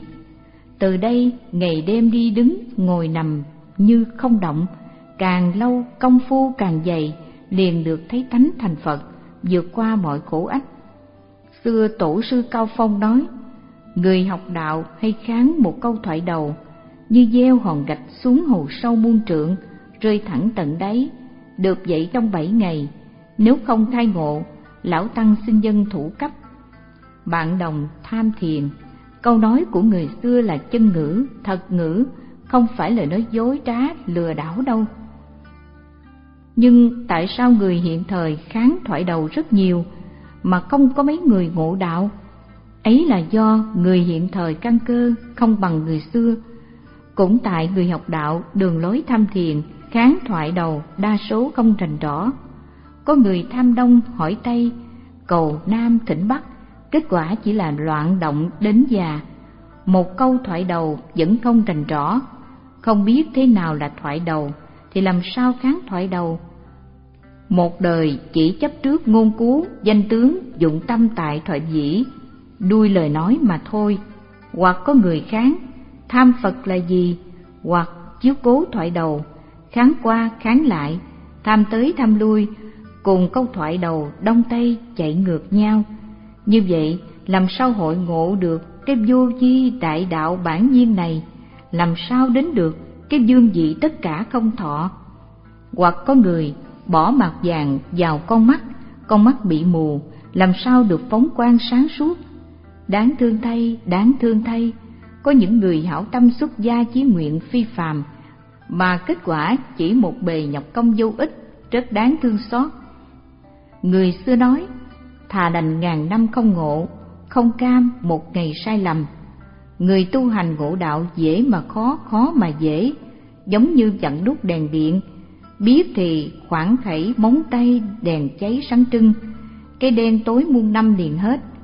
Từ đây ngày đêm đi đứng ngồi nằm như không động, càng lâu công phu càng dày, liền được thấy tánh thành Phật, vượt qua mọi khổ ách. Xưa tổ sư Cao Phong nói, người học đạo hay kháng một câu thoại đầu, như gieo hòn gạch xuống hồ sâu muôn trượng, rơi thẳng tận đáy, được dậy trong bảy ngày. Nếu không khai ngộ, lão tăng xin dân thủ cấp. Bạn đồng tham thiền, câu nói của người xưa là chân ngữ, thật ngữ, không phải lời nói dối trá lừa đảo đâu. Nhưng tại sao người hiện thời kháng thoại đầu rất nhiều mà không có mấy người ngộ đạo? Ấy là do người hiện thời căn cơ không bằng người xưa. Cũng tại người học đạo đường lối tham thiền, kháng thoại đầu đa số không rành rõ. Có người tham đông hỏi tây, cầu nam thỉnh bắc, kết quả chỉ là loạn động đến già. Một câu thoại đầu vẫn không rành rõ, không biết thế nào là thoại đầu thì làm sao kháng thoại đầu. Một đời chỉ chấp trước ngôn cú, danh tướng, dụng tâm tại thoại dĩ, đuôi lời nói mà thôi. Hoặc có người kháng tham Phật là gì, hoặc chiếu cố thoại đầu, kháng qua kháng lại, tham tới tham lui, cùng câu thoại đầu đông tây chạy ngược nhau. Như vậy làm sao hội ngộ được cái vô vi đại đạo bản nhiên này, làm sao đến được cái dương vị tất cả không thọ. Hoặc có người bỏ mạt vàng vào con mắt, con mắt bị mù, làm sao được phóng quang sáng suốt. Đáng thương thay, đáng thương thay, có những người hảo tâm xuất gia chí nguyện phi phàm, mà kết quả chỉ một bề nhọc công vô ích, rất đáng thương xót. Người xưa nói, thà đành ngàn năm không ngộ, không cam một ngày sai lầm. Người tu hành ngộ đạo dễ mà khó, khó mà dễ, giống như chặn đúc đèn điện, biết thì khoảng khẩy móng tay đèn cháy sáng trưng, cái đen tối muôn năm liền hết.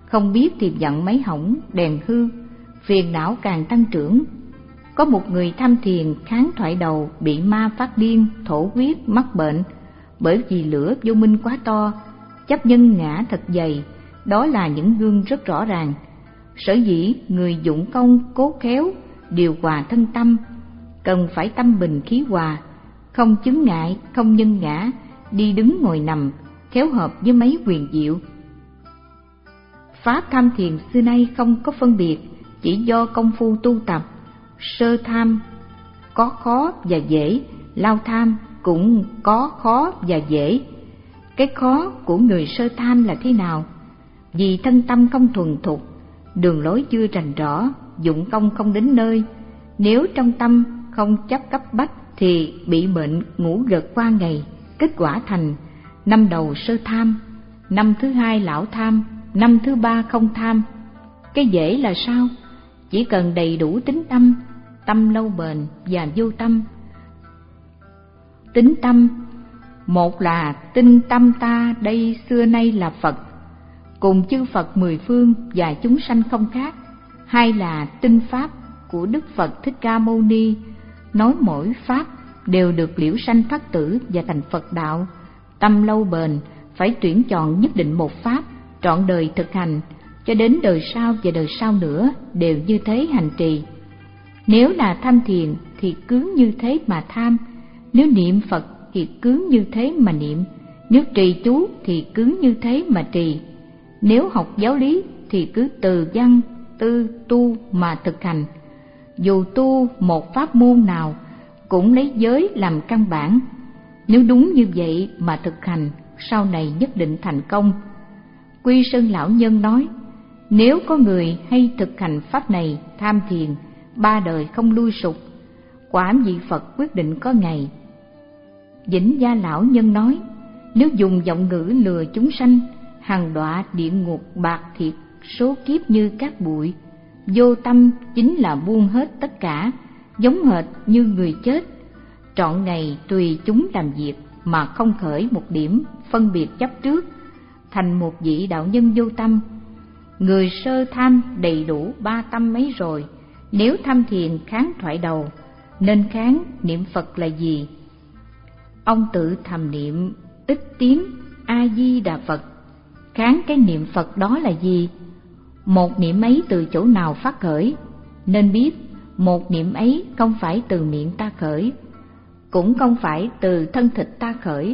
không biết thì giận máy hỏng, đèn hư, phiền não càng tăng trưởng. Có một người tham thiền kháng thoại đầu bị ma phát điên, thổ huyết, mắc bệnh, bởi vì lửa vô minh quá to, chấp nhân ngã thật dày. Đó là những gương rất rõ ràng. Sở dĩ người dụng công cố khéo điều hòa thân tâm, cần phải tâm bình khí hòa, không chứng ngại, không nhân ngã, đi đứng ngồi nằm, khéo hợp với mấy quyền diệu. Pháp tham thiền xưa nay không có phân biệt, chỉ do công phu tu tập. Sơ tham có khó và dễ, lao tham cũng có khó và dễ. Cái khó của người sơ tham là thế nào? Vì thân tâm không thuần thục, đường lối chưa rành rõ, dụng công không đến nơi. Nếu trong tâm không chấp cấp bách thì bị bệnh ngủ gật qua ngày, kết quả thành năm đầu sơ tham, năm thứ hai lão tham, năm thứ ba không tham. Cái dễ là sao? Chỉ cần đầy đủ tính tâm, tâm lâu bền và vô tâm. Tính tâm, một là tin tâm ta đây xưa nay là Phật, cùng chư Phật mười phương và chúng sanh không khác. Hai là tin pháp của Đức Phật Thích Ca Mâu Ni, nói mỗi pháp đều được liễu sanh thoát tử và thành Phật đạo. Tâm lâu bền, phải tuyển chọn nhất định một pháp, trọn đời thực hành, cho đến đời sau và đời sau nữa đều như thế hành trì. Nếu là tham thiền thì cứ như thế mà tham, nếu niệm Phật thì cứ như thế mà niệm, nếu trì chú thì cứ như thế mà trì, nếu học giáo lý thì cứ từ văn, tư, tu mà thực hành. Dù tu một pháp môn nào cũng lấy giới làm căn bản. Nếu đúng như vậy mà thực hành, sau này nhất định thành công. Quy Sơn lão nhân nói, nếu có người hay thực hành pháp này tham thiền, ba đời không lui sụp, quả vị Phật quyết định có ngày. Vĩnh Gia lão nhân nói, nếu dùng giọng ngữ lừa chúng sanh, hằng đọa địa ngục bạc thiệt, số kiếp như cát bụi. Vô tâm chính là buông hết tất cả, giống hệt như người chết. Trọn ngày tùy chúng làm việc mà không khởi một điểm phân biệt chấp trước, thành một vị đạo nhân vô tâm. Người sơ tham đầy đủ ba tâm ấy rồi, nếu tham thiền kháng thoại đầu, nên kháng niệm Phật là gì? Ông tự thầm niệm ít tiếng A Di Đà Phật. Kháng cái niệm Phật đó là gì? Một niệm ấy từ chỗ nào phát khởi? Nên biết một niệm ấy không phải từ miệng ta khởi, cũng không phải từ thân thịt ta khởi.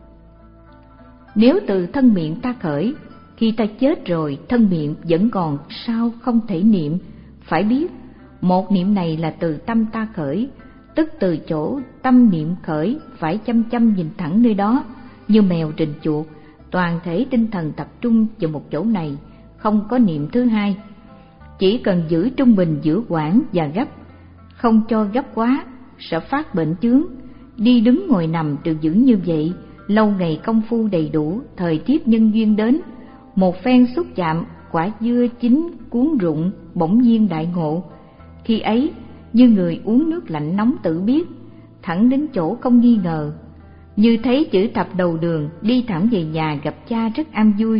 Nếu từ thân miệng ta khởi, khi ta chết rồi thân miệng vẫn còn, sao không thể niệm? Phải biết một niệm này là từ tâm ta khởi, tức từ chỗ tâm niệm khởi, phải chăm chăm nhìn thẳng nơi đó, như mèo rình chuột, toàn thể tinh thần tập trung vào một chỗ này, không có niệm thứ hai. Chỉ cần giữ trung bình giữa quãng và gấp, không cho gấp quá, sẽ phát bệnh chướng. Đi đứng ngồi nằm đều giữ như vậy, lâu ngày công phu đầy đủ, thời tiết nhân duyên đến, một phen xúc chạm, quả dưa chín cuốn rụng, bỗng nhiên đại ngộ. Khi ấy như người uống nước lạnh nóng tự biết, thẳng đến chỗ không nghi ngờ. Như thấy chữ thập đầu đường, đi thẳng về nhà gặp cha rất an vui.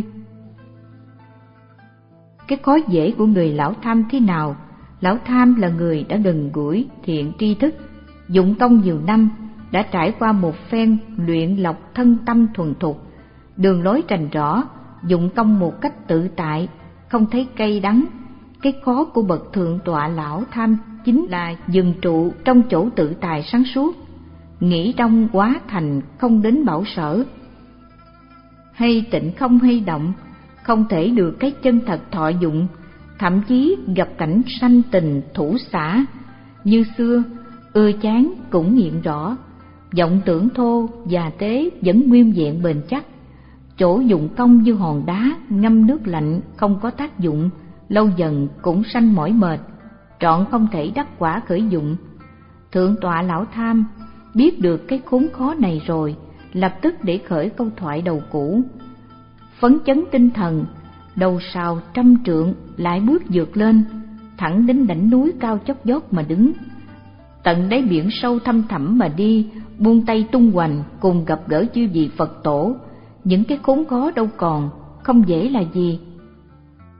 Cái khó dễ của người lão tham thế nào? Lão tham là người đã gần gũi thiện tri thức, dụng công nhiều năm, đã trải qua một phen luyện lọc thân tâm thuần thục, đường lối rành rõ, dụng công một cách tự tại, không thấy cay đắng. Cái khó của bậc thượng tọa lão tham chính là dừng trụ trong chỗ tự tài sáng suốt, nghĩ trong quá thành không đến bảo sở, hay tịnh không hay động, không thể được cái chân thật thọ dụng, thậm chí gặp cảnh sanh tình thủ xả. Như xưa, ưa chán cũng nghiện rõ, vọng tưởng thô và tế vẫn nguyên vẹn bền chắc. Chỗ dụng công như hòn đá ngâm nước lạnh không có tác dụng, lâu dần cũng sanh mỏi mệt, trọn không thể đắc quả khởi dụng. Thượng tọa lão tham biết được cái khốn khó này rồi, lập tức để khởi câu thoại đầu cũ, phấn chấn tinh thần, đầu sào trăm trượng lại bước vượt lên, thẳng đến đỉnh núi cao chót vót mà đứng, tận đáy biển sâu thăm thẳm mà đi, buông tay tung hoành cùng gặp gỡ chư vị Phật tổ. Những cái khốn khó đâu còn, không dễ là gì.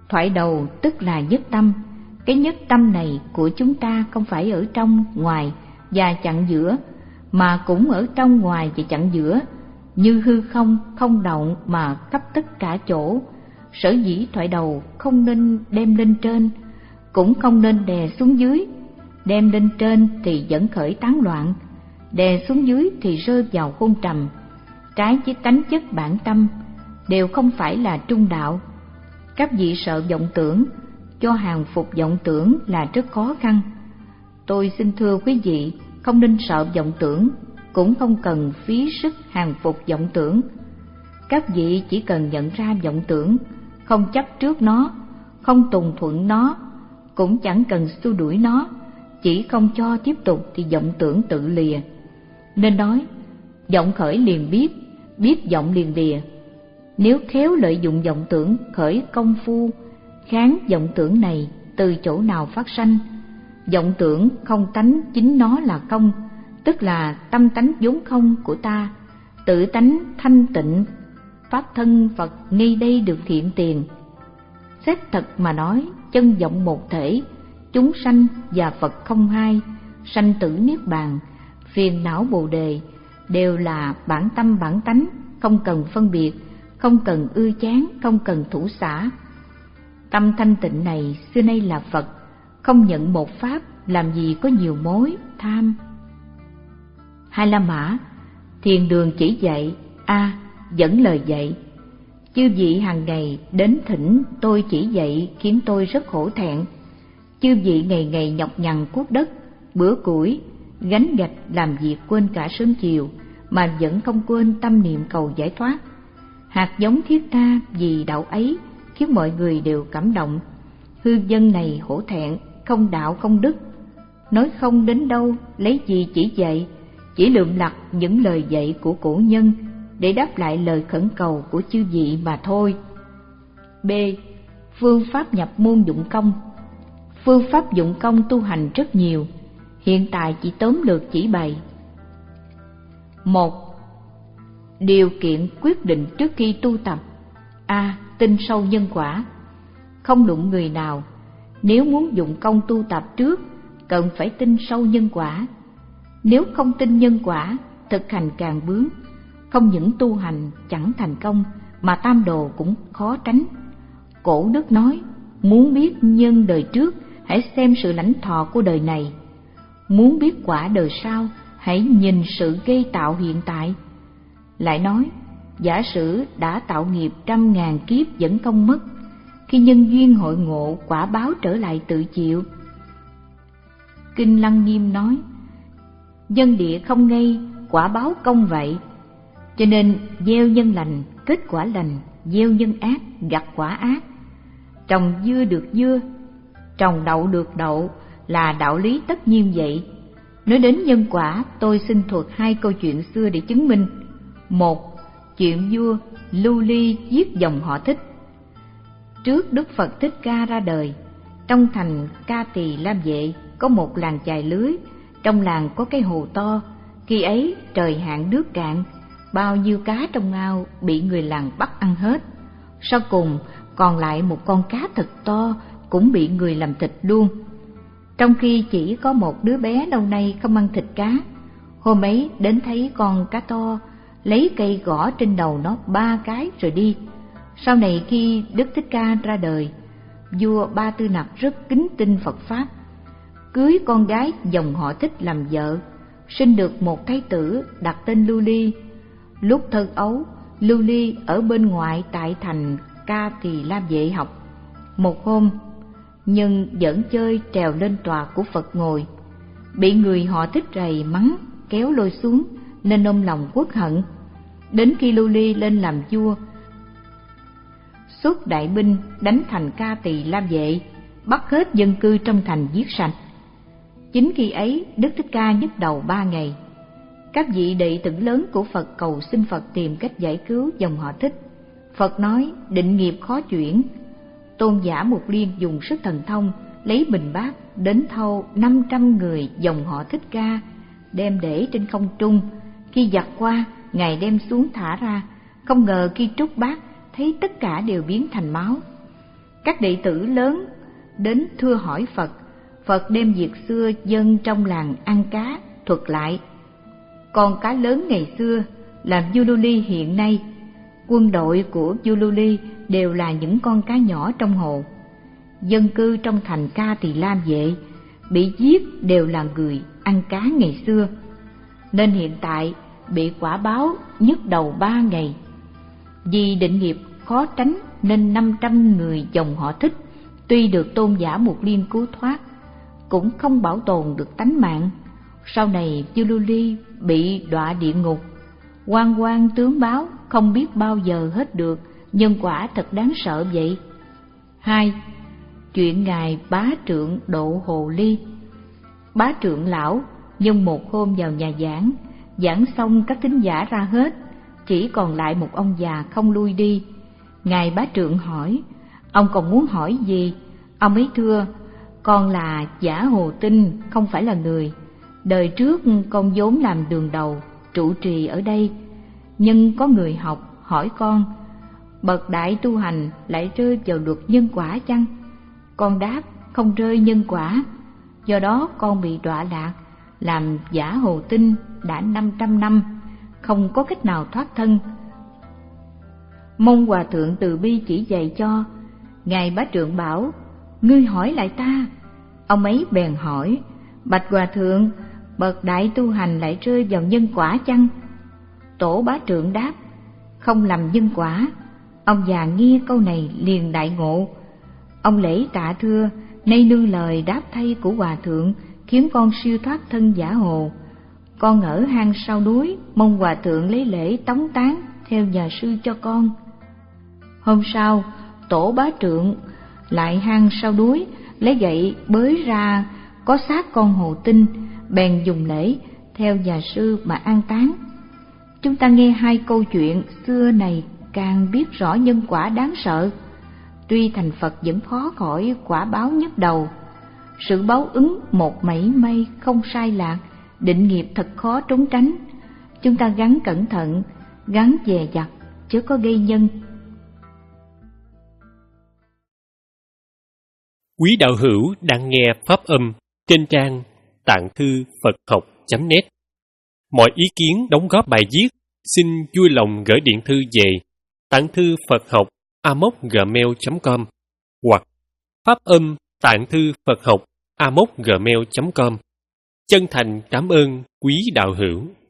Thoại đầu tức là nhất tâm. Cái nhất tâm này của chúng ta không phải ở trong, ngoài và chặn giữa, mà cũng ở trong, ngoài và chặn giữa, như hư không, không động mà khắp tất cả chỗ. Sở dĩ thoại đầu không nên đem lên trên, cũng không nên đè xuống dưới. Đem lên trên thì dẫn khởi tán loạn, đè xuống dưới thì rơi vào hôn trầm, trái với tánh chất bản tâm, đều không phải là trung đạo. Các vị sợ vọng tưởng, cho hàng phục vọng tưởng là rất khó khăn. Tôi xin thưa quý vị, không nên sợ vọng tưởng, cũng không cần phí sức hàng phục vọng tưởng. Các vị chỉ cần nhận ra vọng tưởng, không chấp trước nó, không tùng thuận nó, cũng chẳng cần xua đuổi nó, chỉ không cho tiếp tục thì vọng tưởng tự lìa. Nên nói, vọng khởi liền biết, biết vọng liền lìa. Nếu khéo lợi dụng vọng tưởng khởi công phu, kháng vọng tưởng này từ chỗ nào phát sanh. Vọng tưởng không tánh chính nó là không, tức là tâm tánh vốn không của ta, tự tánh thanh tịnh, pháp thân Phật ngay đây được hiện tiền. Xét thật mà nói, chân vọng một thể, chúng sanh và Phật không hai, sanh tử niết bàn, phiền não bồ đề đều là bản tâm bản tánh, không cần phân biệt, không cần ưa chán, không cần thủ xả. Tâm thanh tịnh này xưa nay là Phật, không nhận một pháp, làm gì có nhiều mối tham. Hai La Mã, thiền đường chỉ dạy, a dẫn lời dạy. Chư vị hàng ngày đến thỉnh tôi chỉ dạy khiến tôi rất hổ thẹn. Chư vị ngày ngày nhọc nhằn cuốc đất, bữa củi, gánh gạch làm việc quên cả sớm chiều, mà vẫn không quên tâm niệm cầu giải thoát. Hạt giống thiết tha vì đạo ấy khiến mọi người đều cảm động. Hư dân này hổ thẹn, không đạo không đức, nói không đến đâu, lấy gì chỉ dạy, chỉ lượm lặt những lời dạy của cổ nhân để đáp lại lời khẩn cầu của chư vị mà thôi. B. Phương pháp nhập môn dụng công. Phương pháp dụng công tu hành rất nhiều, hiện tại chỉ tóm lược chỉ bày. Một. Điều kiện quyết định trước khi tu tập. A. Tin sâu nhân quả. Không luận người nào, nếu muốn dụng công tu tập trước, cần phải tin sâu nhân quả. Nếu không tin nhân quả, thực hành càng bướng, không những tu hành chẳng thành công, mà tam đồ cũng khó tránh. Cổ đức nói, muốn biết nhân đời trước, hãy xem sự lãnh thọ của đời này. Muốn biết quả đời sau, hãy nhìn sự gây tạo hiện tại. Lại nói, giả sử đã tạo nghiệp trăm ngàn kiếp vẫn không mất, khi nhân duyên hội ngộ, quả báo trở lại tự chịu. Kinh Lăng Nghiêm nói, nhân địa không ngay, quả báo công vậy. Cho nên gieo nhân lành, kết quả lành, gieo nhân ác, gặt quả ác. Trồng dưa được dưa, trồng đậu được đậu, là đạo lý tất nhiên vậy. Nói đến nhân quả, tôi xin thuật hai câu chuyện xưa để chứng minh. Một, chuyện vua Lưu Ly giết dòng họ Thích. Trước Đức Phật Thích Ca ra đời, trong thành Ca Tỳ Lam Vệ có một làng chài lưới. Trong làng có cái hồ to, khi ấy trời hạn nước cạn, bao nhiêu cá trong ao bị người làng bắt ăn hết. Sau cùng còn lại một con cá thật to, cũng bị người làm thịt luôn. Trong khi chỉ có một đứa bé lâu nay không ăn thịt cá, hôm ấy đến thấy con cá to, lấy cây gõ trên đầu nó ba cái rồi đi. Sau này khi Đức Thích Ca ra đời, vua Ba Tư Nặc rất kính tin Phật Pháp, cưới con gái dòng họ Thích làm vợ, sinh được một thái tử đặt tên Lưu Ly. Lúc thơ ấu, Lưu Ly ở bên ngoại tại thành Ca Tỳ Lam Vệ học. Một hôm, nhân dẫn chơi trèo lên tòa của Phật ngồi, bị người họ Thích rầy mắng kéo lôi xuống, nên ôm lòng uất hận. Đến khi Lưu Ly lên làm vua, xuất đại binh đánh thành Ca Tỳ Lam Vệ, bắt hết dân cư trong thành giết sạch. Chính khi ấy Đức Thích Ca nhức đầu ba ngày. Các vị đệ tử lớn của Phật cầu xin Phật tìm cách giải cứu dòng họ Thích. Phật nói định nghiệp khó chuyển. Tôn giả Mục Liên dùng sức thần thông, lấy bình bát đến thâu năm trăm người dòng họ Thích Ca, đem để trên không trung. Khi giặt qua, Ngài đem xuống thả ra, không ngờ khi trút bát thấy tất cả đều biến thành máu. Các đệ tử lớn đến thưa hỏi Phật. Phật đem việc xưa dân trong làng ăn cá thuật lại. Con cá lớn ngày xưa làm Zululi hiện nay, quân đội của Zululi đều là những con cá nhỏ trong hồ. Dân cư trong thành Ca Tỳ Lam Vệ bị giết đều là người ăn cá ngày xưa, nên hiện tại bị quả báo nhức đầu ba ngày. Vì định nghiệp khó tránh nên năm trăm người dòng họ Thích tuy được tôn giả Mục Liên cứu thoát, cũng không bảo tồn được tánh mạng. Sau này Zululi bị đọa địa ngục, oan oan tướng báo không biết bao giờ hết được, nhân quả thật đáng sợ vậy. Hai, chuyện ngài Bá Trượng độ Hồ Ly. Bá Trượng lão nhân một hôm vào nhà giảng, giảng xong các thính giả ra hết, chỉ còn lại một ông già không lui đi. Ngài Bá Trượng hỏi, ông còn muốn hỏi gì? Ông ấy thưa, con là giả Hồ Tinh, không phải là người. Đời trước con vốn làm đường đầu, trụ trì ở đây. Nhưng có người học hỏi con, bậc đại tu hành lại rơi vào luật nhân quả chăng? Con đáp, không rơi nhân quả. Do đó con bị đọa lạc, làm giả Hồ Tinh đã năm trăm năm, không có cách nào thoát thân. Mong Hòa Thượng từ bi chỉ dạy cho. Ngài Bá Trượng bảo, ngươi hỏi lại ta. Ông ấy bèn hỏi, bạch Hòa Thượng, bậc đại tu hành lại rơi vào nhân quả chăng? Tổ Bá Trượng đáp, không làm nhân quả. Ông già nghe câu này liền đại ngộ. Ông lễ tạ thưa, nay nương lời đáp thay của Hòa Thượng khiến con siêu thoát thân giả hồ. Con ở hang sau núi, mong Hòa Thượng lấy lễ tống tán theo nhà sư cho con. Hôm sau, Tổ Bá Trượng lại hang sau núi, lấy gậy bới ra có xác con Hồ Tinh, bèn dùng lễ theo nhà sư mà an táng. Chúng ta nghe hai câu chuyện xưa này càng biết rõ nhân quả đáng sợ. Tuy thành Phật vẫn khó khỏi quả báo nhức đầu. Sự báo ứng một mảy may không sai lạc, định nghiệp thật khó trốn tránh. Chúng ta gắng cẩn thận, gắng dè dặt, chớ có gây nhân. Quý đạo hữu đang nghe pháp âm trên trang tạng thư Phật học chấm net. Mọi ý kiến đóng góp bài viết xin vui lòng gửi điện thư về tạng thư Phật học a m o gmail chấm com hoặc pháp âm tạng thư Phật học a m o gmail chấm com. Chân thành cảm ơn quý đạo hữu.